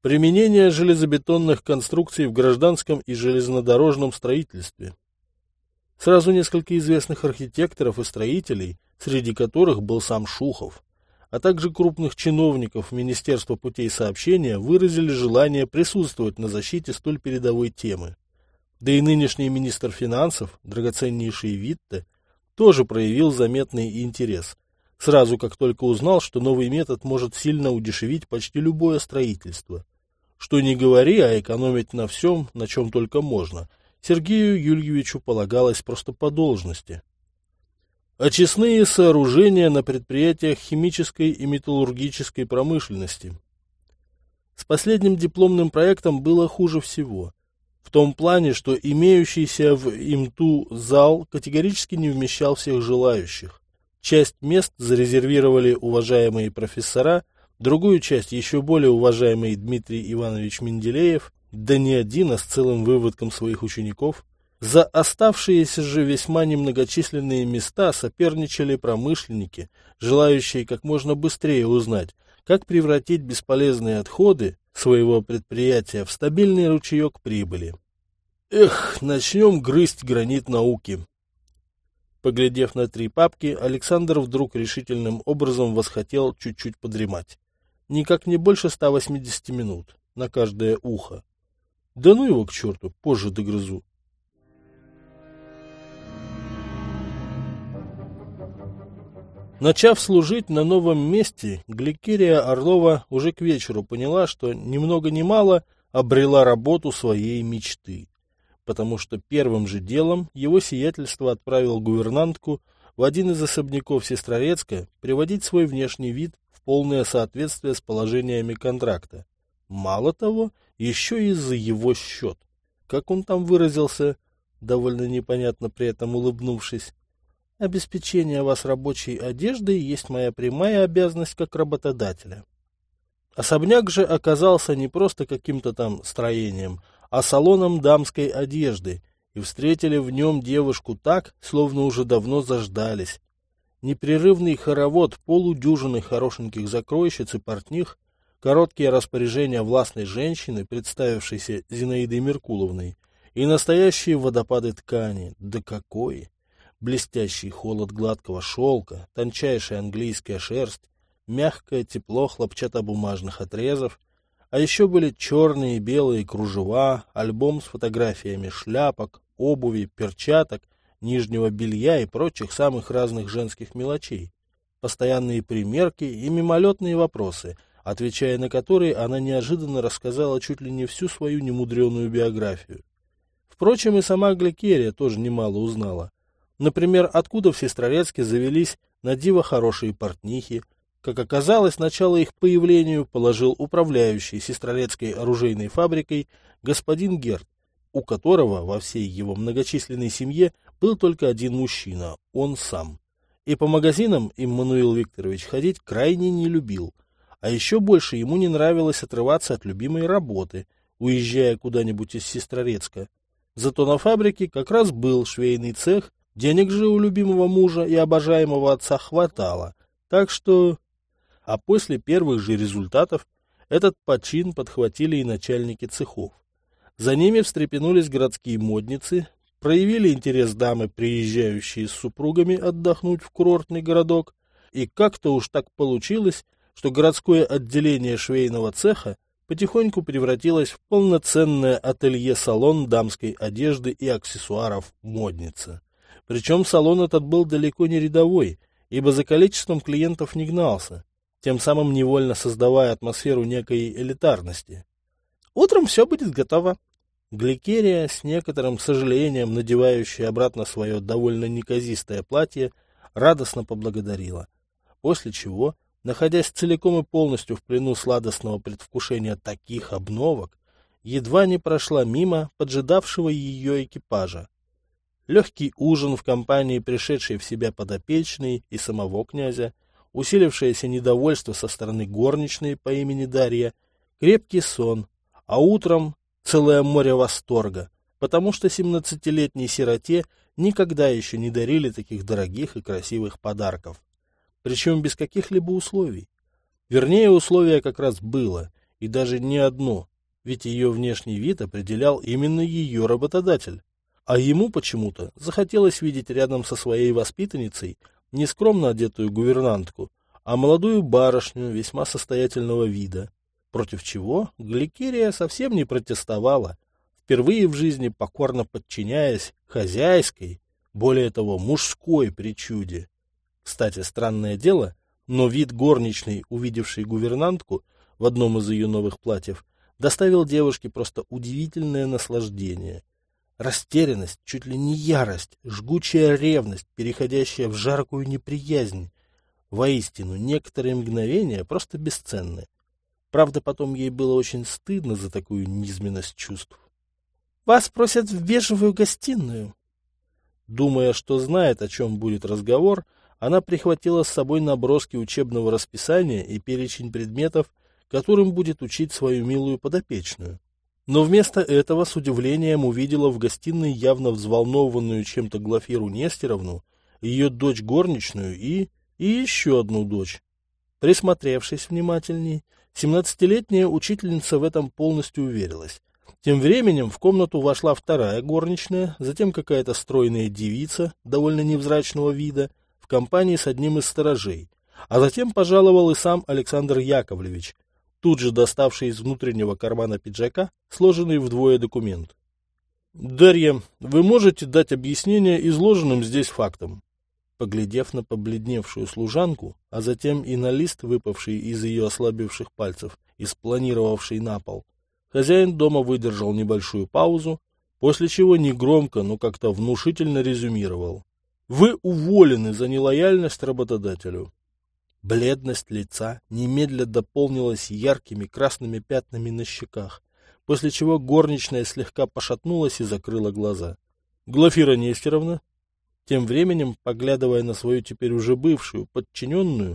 Применение железобетонных конструкций в гражданском и железнодорожном строительстве. Сразу несколько известных архитекторов и строителей, среди которых был сам Шухов, а также крупных чиновников Министерства путей сообщения выразили желание присутствовать на защите столь передовой темы. Да и нынешний министр финансов, драгоценнейший Витте, тоже проявил заметный интерес, сразу как только узнал, что новый метод может сильно удешевить почти любое строительство. Что ни говори, а экономить на всем, на чем только можно, Сергею Юльевичу полагалось просто по должности. Очистные сооружения на предприятиях химической и металлургической промышленности. С последним дипломным проектом было хуже всего. В том плане, что имеющийся в ИМТУ зал категорически не вмещал всех желающих. Часть мест зарезервировали уважаемые профессора, другую часть еще более уважаемый Дмитрий Иванович Менделеев, да не один, а с целым выводком своих учеников. За оставшиеся же весьма немногочисленные места соперничали промышленники, желающие как можно быстрее узнать, как превратить бесполезные отходы своего предприятия в стабильный ручеек прибыли. Эх, начнем грызть гранит науки. Поглядев на три папки, Александр вдруг решительным образом восхотел чуть-чуть подремать. Никак не больше ста восьмидесяти минут, на каждое ухо. Да ну его к черту, позже догрызу. Начав служить на новом месте, Гликерия Орлова уже к вечеру поняла, что ни много ни мало обрела работу своей мечты, потому что первым же делом его сиятельство отправил гувернантку в один из особняков Сестрорецка приводить свой внешний вид в полное соответствие с положениями контракта. Мало того, еще и за его счет. Как он там выразился, довольно непонятно при этом улыбнувшись: «Обеспечение вас рабочей одеждой есть моя прямая обязанность как работодателя». Особняк же оказался не просто каким-то там строением, а салоном дамской одежды, и встретили в нем девушку так, словно уже давно заждались. Непрерывный хоровод полудюжины хорошеньких закройщиц и портних, короткие распоряжения властной женщины, представившейся Зинаидой Меркуловной, и настоящие водопады ткани. Да какой! Блестящий холод гладкого шелка, тончайшая английская шерсть, мягкое тепло хлопчатобумажных отрезов, а еще были черные и белые кружева, альбом с фотографиями шляпок, обуви, перчаток, нижнего белья и прочих самых разных женских мелочей, постоянные примерки и мимолетные вопросы, отвечая на которые она неожиданно рассказала чуть ли не всю свою немудреную биографию. Впрочем, и сама Гликерия тоже немало узнала. Например, откуда в Сестрорецке завелись на диво хорошие портнихи. Как оказалось, начало их появлению положил управляющий Сестрорецкой оружейной фабрикой господин Герд, у которого во всей его многочисленной семье был только один мужчина, он сам. И по магазинам Иммануил Викторович ходить крайне не любил, а еще больше ему не нравилось отрываться от любимой работы, уезжая куда-нибудь из Сестрорецка. Зато на фабрике как раз был швейный цех, денег же у любимого мужа и обожаемого отца хватало, так что... А после первых же результатов этот почин подхватили и начальники цехов. За ними встрепенулись городские модницы, проявили интерес дамы, приезжающие с супругами отдохнуть в курортный городок, и как-то уж так получилось, что городское отделение швейного цеха потихоньку превратилось в полноценное ателье-салон дамской одежды и аксессуаров «Модница». Причем салон этот был далеко не рядовой, ибо за количеством клиентов не гнался, тем самым невольно создавая атмосферу некой элитарности. «Утром все будет готово». Гликерия, с некоторым сожалением надевающая обратно свое довольно неказистое платье, радостно поблагодарила, после чего, находясь целиком и полностью в плену сладостного предвкушения таких обновок, едва не прошла мимо поджидавшего ее экипажа. Легкий ужин в компании пришедшей в себя подопечной и самого князя, усилившееся недовольство со стороны горничной по имени Дарья, крепкий сон, а утром целое море восторга, потому что семнадцатилетней сироте никогда еще не дарили таких дорогих и красивых подарков. Причем без каких-либо условий. Вернее, условие как раз было, и даже не одно, ведь ее внешний вид определял именно ее работодатель. А ему почему-то захотелось видеть рядом со своей воспитанницей не скромно одетую гувернантку, а молодую барышню весьма состоятельного вида, против чего Гликерия совсем не протестовала, впервые в жизни покорно подчиняясь хозяйской, более того, мужской причуде. Кстати, странное дело, но вид горничной, увидевшей гувернантку в одном из ее новых платьев, доставил девушке просто удивительное наслаждение. Растерянность, чуть ли не ярость, жгучая ревность, переходящая в жаркую неприязнь. Воистину, некоторые мгновения просто бесценны. Правда, потом ей было очень стыдно за такую низменность чувств. «Вас просят в бежевую гостиную». Думая, что знает, о чем будет разговор, она прихватила с собой наброски учебного расписания и перечень предметов, которым будет учить свою милую подопечную. Но вместо этого с удивлением увидела в гостиной явно взволнованную чем-то Глафиру Нестеровну, ее дочь горничную и... и еще одну дочь. Присмотревшись внимательней, семнадцатилетняя учительница в этом полностью уверилась. Тем временем в комнату вошла вторая горничная, затем какая-то стройная девица, довольно невзрачного вида, в компании с одним из сторожей, а затем пожаловал и сам Александр Яковлевич, тут же доставший из внутреннего кармана пиджака сложенный вдвое документ. «Дарья, вы можете дать объяснение изложенным здесь фактам?» Поглядев на побледневшую служанку, а затем и на лист, выпавший из ее ослабевших пальцев и спланировавший на пол, хозяин дома выдержал небольшую паузу, после чего негромко, но как-то внушительно резюмировал. «Вы уволены за нелояльность работодателю». Бледность лица немедля дополнилась яркими красными пятнами на щеках, после чего горничная слегка пошатнулась и закрыла глаза. «Глафира Нестеровна?» Тем временем, поглядывая на свою теперь уже бывшую подчиненную,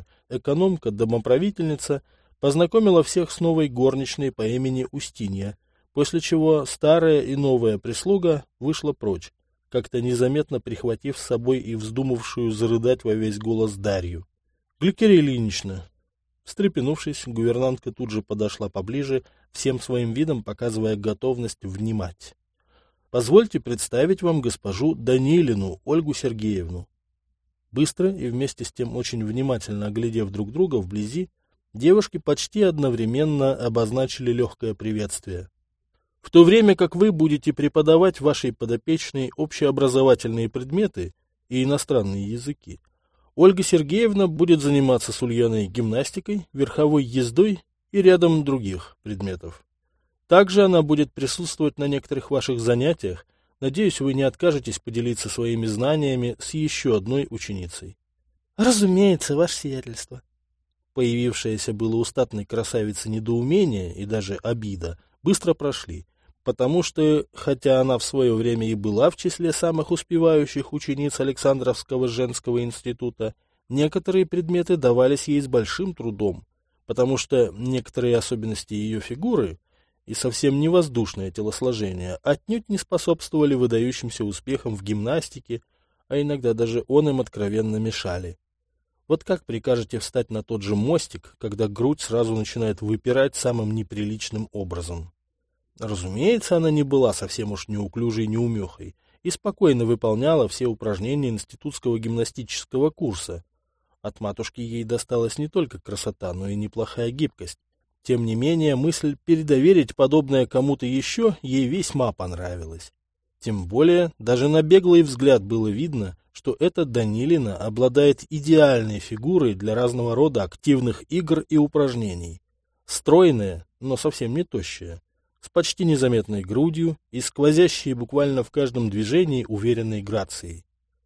экономка-домоправительница познакомила всех с новой горничной по имени Устинья, после чего старая и новая прислуга вышла прочь, как-то незаметно прихватив с собой и вздумавшую зарыдать во весь голос Дарью. «Гликерия Ильинична!» Встрепенувшись, гувернантка тут же подошла поближе, всем своим видом показывая готовность внимать. «Позвольте представить вам госпожу Данилину Ольгу Сергеевну». Быстро и вместе с тем очень внимательно оглядев друг друга вблизи, девушки почти одновременно обозначили легкое приветствие. «В то время как вы будете преподавать вашей подопечной общеобразовательные предметы и иностранные языки, Ольга Сергеевна будет заниматься с Ульяной гимнастикой, верховой ездой и рядом других предметов. Также она будет присутствовать на некоторых ваших занятиях. Надеюсь, вы не откажетесь поделиться своими знаниями с еще одной ученицей». «Разумеется, ваше сиятельство». Появившееся было у статной красавицы недоумение и даже обида быстро прошли, потому что, хотя она в свое время и была в числе самых успевающих учениц Александровского женского института, некоторые предметы давались ей с большим трудом, потому что некоторые особенности ее фигуры и совсем не воздушное телосложение отнюдь не способствовали выдающимся успехам в гимнастике, а иногда даже он им откровенно мешали. Вот как прикажете встать на тот же мостик, когда грудь сразу начинает выпирать самым неприличным образом? Разумеется, она не была совсем уж неуклюжей неумехой и спокойно выполняла все упражнения институтского гимнастического курса. От матушки ей досталась не только красота, но и неплохая гибкость. Тем не менее, мысль передоверить подобное кому-то еще ей весьма понравилась. Тем более, даже на беглый взгляд было видно, что эта Данилина обладает идеальной фигурой для разного рода активных игр и упражнений. Стройная, но совсем не тощая, с почти незаметной грудью и сквозящей буквально в каждом движении уверенной грацией.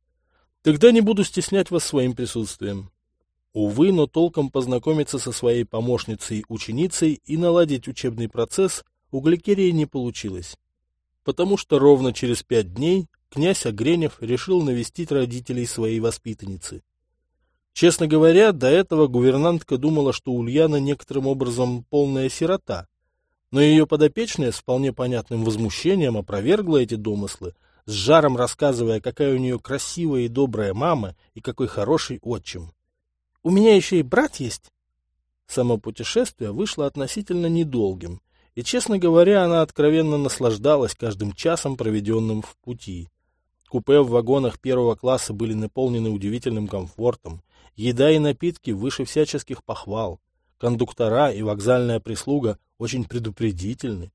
Тогда не буду стеснять вас своим присутствием. Увы, но толком познакомиться со своей помощницей-ученицей и наладить учебный процесс у Гликерии не получилось, потому что ровно через пять дней князь Огренев решил навестить родителей своей воспитанницы. Честно говоря, до этого гувернантка думала, что Ульяна некоторым образом полная сирота, но ее подопечная с вполне понятным возмущением опровергла эти домыслы, с жаром рассказывая, какая у нее красивая и добрая мама и какой хороший отчим. «У меня еще и брат есть». Само путешествие вышло относительно недолгим, и, честно говоря, она откровенно наслаждалась каждым часом, проведенным в пути. Купе в вагонах первого класса были наполнены удивительным комфортом, еда и напитки выше всяческих похвал, кондуктора и вокзальная прислуга очень предупредительны.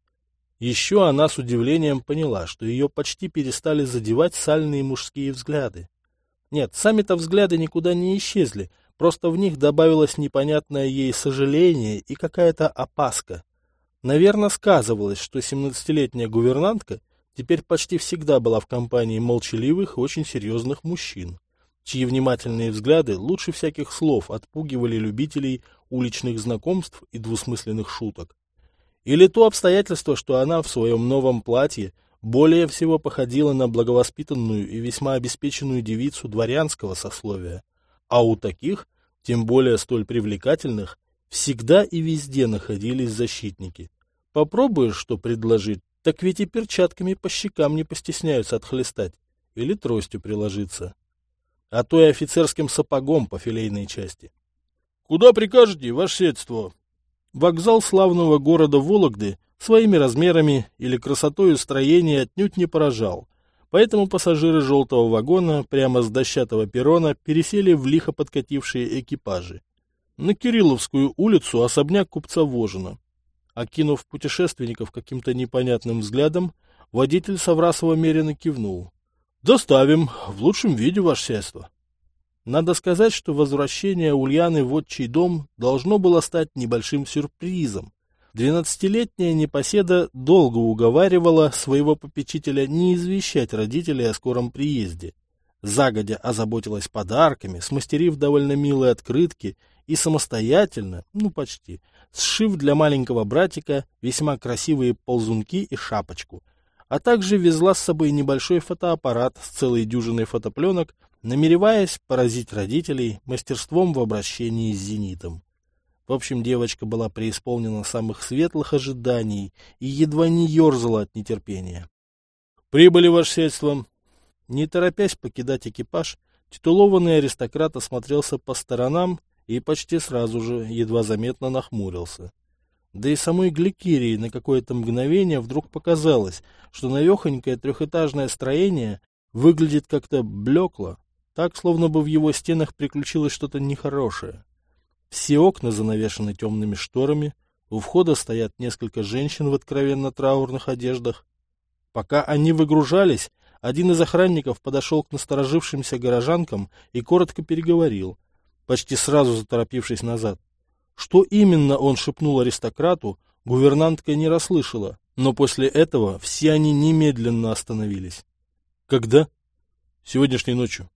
Еще она с удивлением поняла, что ее почти перестали задевать сальные мужские взгляды. Нет, сами-то взгляды никуда не исчезли, просто в них добавилось непонятное ей сожаление и какая-то опаска. Наверное, сказывалось, что семнадцатилетняя гувернантка теперь почти всегда была в компании молчаливых и очень серьезных мужчин, чьи внимательные взгляды лучше всяких слов отпугивали любителей уличных знакомств и двусмысленных шуток. Или то обстоятельство, что она в своем новом платье более всего походила на благовоспитанную и весьма обеспеченную девицу дворянского сословия, а у таких, тем более столь привлекательных, всегда и везде находились защитники. Попробуешь что предложить, так ведь и перчатками по щекам не постесняются отхлестать или тростью приложиться, а то и офицерским сапогом по филейной части. — Куда прикажете, ваше сельство? Вокзал славного города Вологды своими размерами или красотою строения отнюдь не поражал, поэтому пассажиры желтого вагона прямо с дощатого перрона пересели в лихо подкатившие экипажи. На Кирилловскую улицу особняк купца Вожина. Окинув путешественников каким-то непонятным взглядом, водитель Саврасова-Мерина кивнул. — Доставим, в лучшем виде, ваше сельство. Надо сказать, что возвращение Ульяны в отчий дом должно было стать небольшим сюрпризом. Двенадцатилетняя непоседа долго уговаривала своего попечителя не извещать родителей о скором приезде. Загодя озаботилась подарками, смастерив довольно милые открытки и самостоятельно, ну почти, сшив для маленького братика весьма красивые ползунки и шапочку, а также везла с собой небольшой фотоаппарат с целой дюжиной фотопленок, намереваясь поразить родителей мастерством в обращении с зенитом. В общем, девочка была преисполнена самых светлых ожиданий и едва не ерзала от нетерпения. — Прибыли, ваше сельство. Не торопясь покидать экипаж, титулованный аристократ осмотрелся по сторонам и почти сразу же едва заметно нахмурился. Да и самой Гликерии на какое-то мгновение вдруг показалось, что навехонькое трехэтажное строение выглядит как-то блекло, так, словно бы в его стенах приключилось что-то нехорошее. Все окна занавешены темными шторами, у входа стоят несколько женщин в откровенно траурных одеждах. Пока они выгружались, один из охранников подошел к насторожившимся горожанкам и коротко переговорил, почти сразу заторопившись назад. Что именно он шепнул аристократу, гувернантка не расслышала, но после этого все они немедленно остановились. — Когда? — Сегодняшней ночью.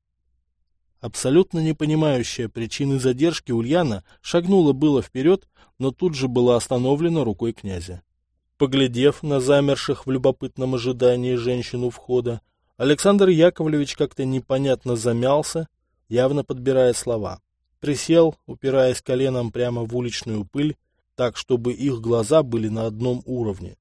Абсолютно не понимающая причины задержки Ульяна шагнула было вперед, но тут же была остановлена рукой князя. Поглядев на замерших в любопытном ожидании женщину у входа, Александр Яковлевич как-то непонятно замялся, явно подбирая слова. Присел, упираясь коленом прямо в уличную пыль, так, чтобы их глаза были на одном уровне.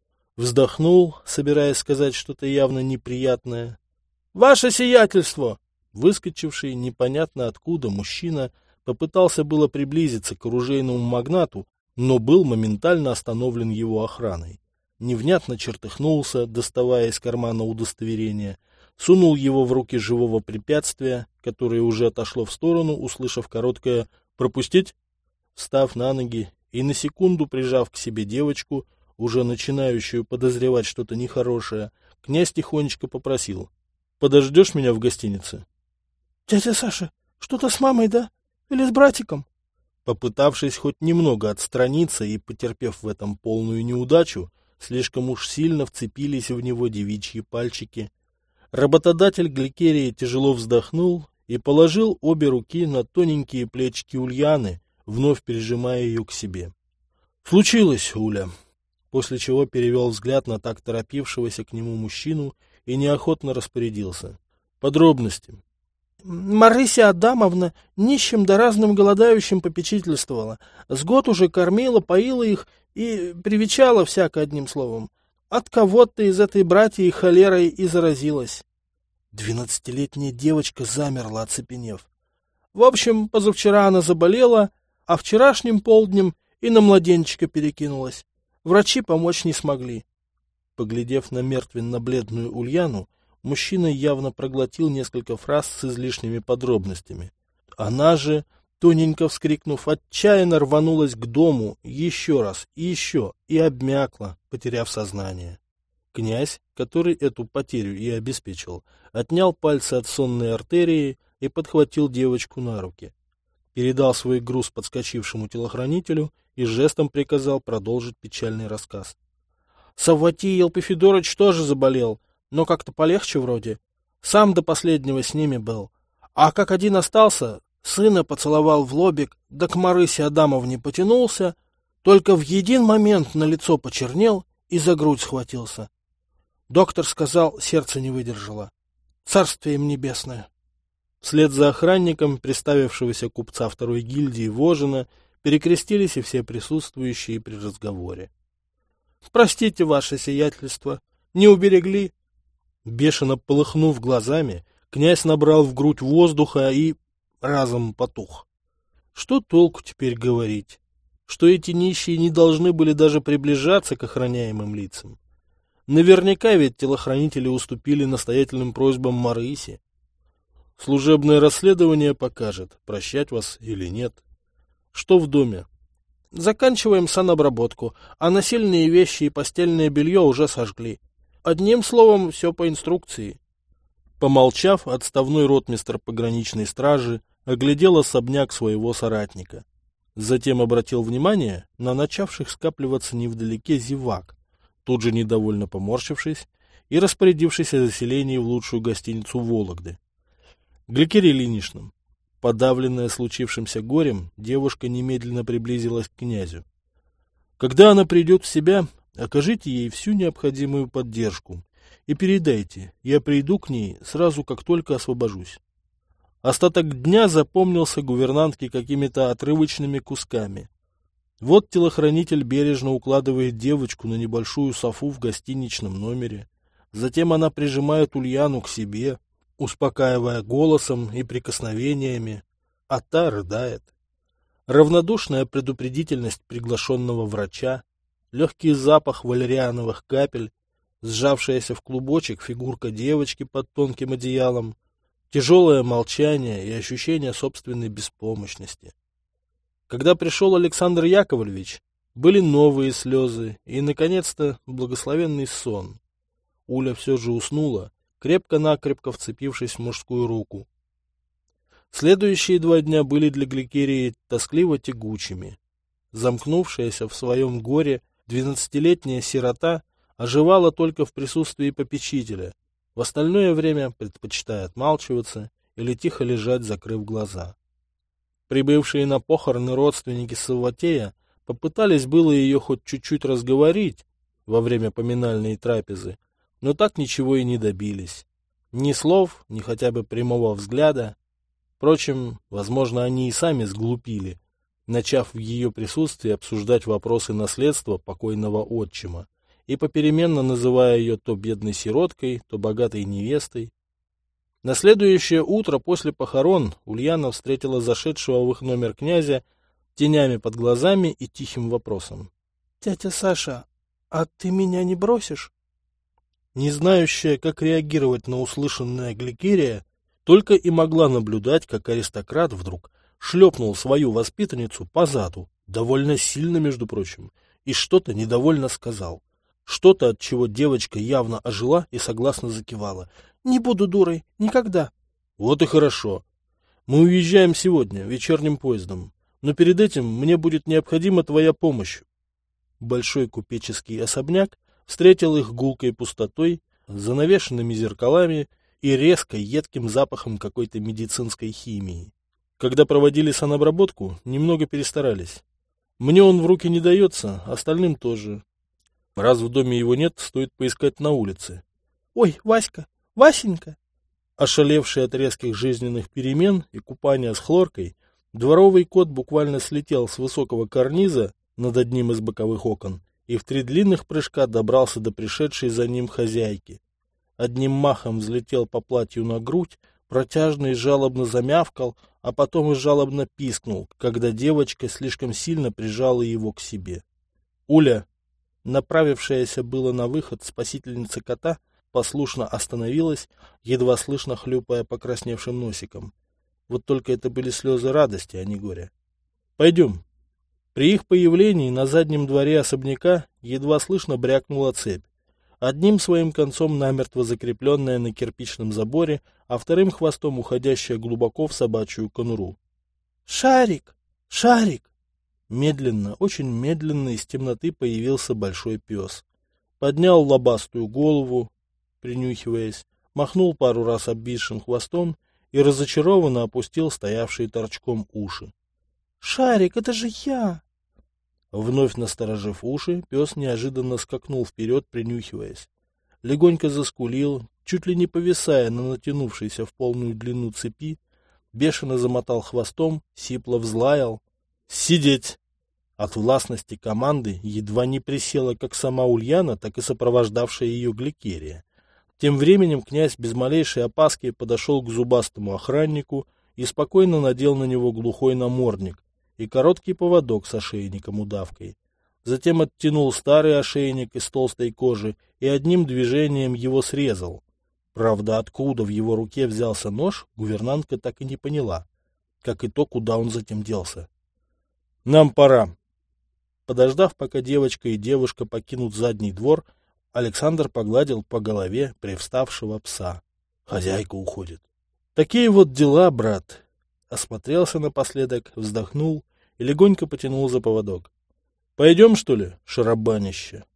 Вздохнул, собираясь сказать что-то явно неприятное. — Ваше сиятельство! Выскочивший непонятно откуда мужчина попытался было приблизиться к оружейному магнату, но был моментально остановлен его охраной. Невнятно чертыхнулся, доставая из кармана удостоверение, сунул его в руки живого препятствия, которое уже отошло в сторону, услышав короткое «пропустить», встав на ноги и на секунду прижав к себе девочку, уже начинающую подозревать что-то нехорошее, князь тихонечко попросил: «Подождешь меня в гостинице?» «Дядя Саша, что-то с мамой, да? Или с братиком?» Попытавшись хоть немного отстраниться и потерпев в этом полную неудачу, слишком уж сильно вцепились в него девичьи пальчики. Работодатель Гликерии тяжело вздохнул и положил обе руки на тоненькие плечики Ульяны, вновь прижимая ее к себе. «Случилось, Уля», после чего перевел взгляд на так торопившегося к нему мужчину и неохотно распорядился. «Подробности». Марыся Адамовна нищим да разным голодающим попечительствовала. С год уже кормила, поила их и привечала всяко, одним словом. От кого-то из этой братьи холерой и заразилась. Двенадцатилетняя девочка замерла, оцепенев. В общем, позавчера она заболела, а вчерашним полднем и на младенчика перекинулась. Врачи помочь не смогли. Поглядев на мертвенно-бледную Ульяну, мужчина явно проглотил несколько фраз с излишними подробностями. Она же, тоненько вскрикнув, отчаянно рванулась к дому еще раз и еще, и обмякла, потеряв сознание. Князь, который эту потерю и обеспечил, отнял пальцы от сонной артерии и подхватил девочку на руки. Передал свой груз подскочившему телохранителю и жестом приказал продолжить печальный рассказ. Савватий Елпифедорович тоже заболел, но как-то полегче вроде. Сам до последнего с ними был. А как один остался, сына поцеловал в лобик, да к Марысе Адамовне потянулся, только в един момент на лицо почернел и за грудь схватился. Доктор сказал, сердце не выдержало. Царствие им небесное. Вслед за охранником, представившегося купца второй гильдии Вожина, перекрестились и все присутствующие при разговоре. — Простите, ваше сиятельство, не уберегли. Бешено полыхнув глазами, князь набрал в грудь воздуха и разом потух. Что толку теперь говорить? Что эти нищие не должны были даже приближаться к охраняемым лицам? Наверняка ведь телохранители уступили настоятельным просьбам Марыси. Служебное расследование покажет, прощать вас или нет. Что в доме? Заканчиваем санобработку, а насильные вещи и постельное белье уже сожгли. Одним словом, все по инструкции. Помолчав, отставной ротмистр пограничной стражи оглядел особняк своего соратника. Затем обратил внимание на начавших скапливаться невдалеке зевак, тут же недовольно поморщившись и распорядившись о заселении в лучшую гостиницу Вологды. Гликерия Ильинична, подавленная случившимся горем, девушка немедленно приблизилась к князю. Когда она придет в себя, окажите ей всю необходимую поддержку и передайте, я приду к ней сразу, как только освобожусь. Остаток дня запомнился гувернантке какими-то отрывочными кусками. Вот телохранитель бережно укладывает девочку на небольшую софу в гостиничном номере. Затем она прижимает Ульяну к себе, успокаивая голосом и прикосновениями, а та рыдает. Равнодушная предупредительность приглашенного врача, легкий запах валериановых капель, сжавшаяся в клубочек фигурка девочки под тонким одеялом, тяжелое молчание и ощущение собственной беспомощности. Когда пришел Александр Яковлевич, были новые слезы и, наконец-то, благословенный сон. Уля все же уснула, крепко-накрепко вцепившись в мужскую руку. Следующие два дня были для Гликерии тоскливо-тягучими. Замкнувшаяся в своем горе двенадцатилетняя сирота оживала только в присутствии попечителя, в остальное время предпочитая отмалчиваться или тихо лежать, закрыв глаза. Прибывшие на похороны родственники Савватея попытались было ее хоть чуть-чуть разговорить во время поминальной трапезы, но так ничего и не добились. Ни слов, ни хотя бы прямого взгляда. Впрочем, возможно, они и сами сглупили, начав в ее присутствии обсуждать вопросы наследства покойного отчима и попеременно называя ее то бедной сироткой, то богатой невестой. На следующее утро после похорон Ульяна встретила зашедшего в их номер князя тенями под глазами и тихим вопросом. — Тетя Саша, а ты меня не бросишь? Не знающая, как реагировать на услышанное Гликерия, только и могла наблюдать, как аристократ вдруг шлепнул свою воспитанницу по заду, довольно сильно, между прочим, и что-то недовольно сказал. Что-то, от чего девочка явно ожила и согласно закивала. — Не буду дурой, никогда. — Вот и хорошо. Мы уезжаем сегодня, вечерним поездом, но перед этим мне будет необходима твоя помощь. Большой купеческий особняк встретил их гулкой пустотой, занавешенными зеркалами и резко едким запахом какой-то медицинской химии. Когда проводили санобработку, немного перестарались. Мне он в руки не дается, остальным тоже. Раз в доме его нет, стоит поискать на улице. — Ой, Васька, Васенька! Ошалевший от резких жизненных перемен и купания с хлоркой, дворовый кот буквально слетел с высокого карниза над одним из боковых окон и в три длинных прыжка добрался до пришедшей за ним хозяйки. Одним махом взлетел по платью на грудь, протяжно и жалобно замявкал, а потом и жалобно пискнул, когда девочка слишком сильно прижала его к себе. Уля, направившаяся было на выход спасительница кота, послушно остановилась, едва слышно хлюпая покрасневшим носиком. Вот только это были слезы радости, а не горя. «Пойдем». При их появлении на заднем дворе особняка едва слышно брякнула цепь, одним своим концом намертво закрепленная на кирпичном заборе, а вторым хвостом уходящая глубоко в собачью конуру. «Шарик! Шарик!» Медленно, очень медленно из темноты появился большой пес. Поднял лобастую голову, принюхиваясь, махнул пару раз обвисшим хвостом и разочарованно опустил стоявшие торчком уши. «Шарик, это же я!» Вновь насторожив уши, пес неожиданно скакнул вперед, принюхиваясь. Легонько заскулил, чуть ли не повисая на натянувшейся в полную длину цепи, бешено замотал хвостом, сипло взлаял. «Сидеть!» От властности команды едва не присела как сама Ульяна, так и сопровождавшая ее Гликерия. Тем временем князь без малейшей опаски подошел к зубастому охраннику и спокойно надел на него глухой намордник и короткий поводок с ошейником-удавкой. Затем оттянул старый ошейник из толстой кожи и одним движением его срезал. Правда, откуда в его руке взялся нож, гувернантка так и не поняла, как и то, куда он затем делся. «Нам пора». Подождав, пока девочка и девушка покинут задний двор, Александр погладил по голове привставшего пса. Хозяйка уходит. «Такие вот дела, брат». Осмотрелся напоследок, вздохнул и легонько потянул за поводок. «Пойдем, что ли, шарабанище?»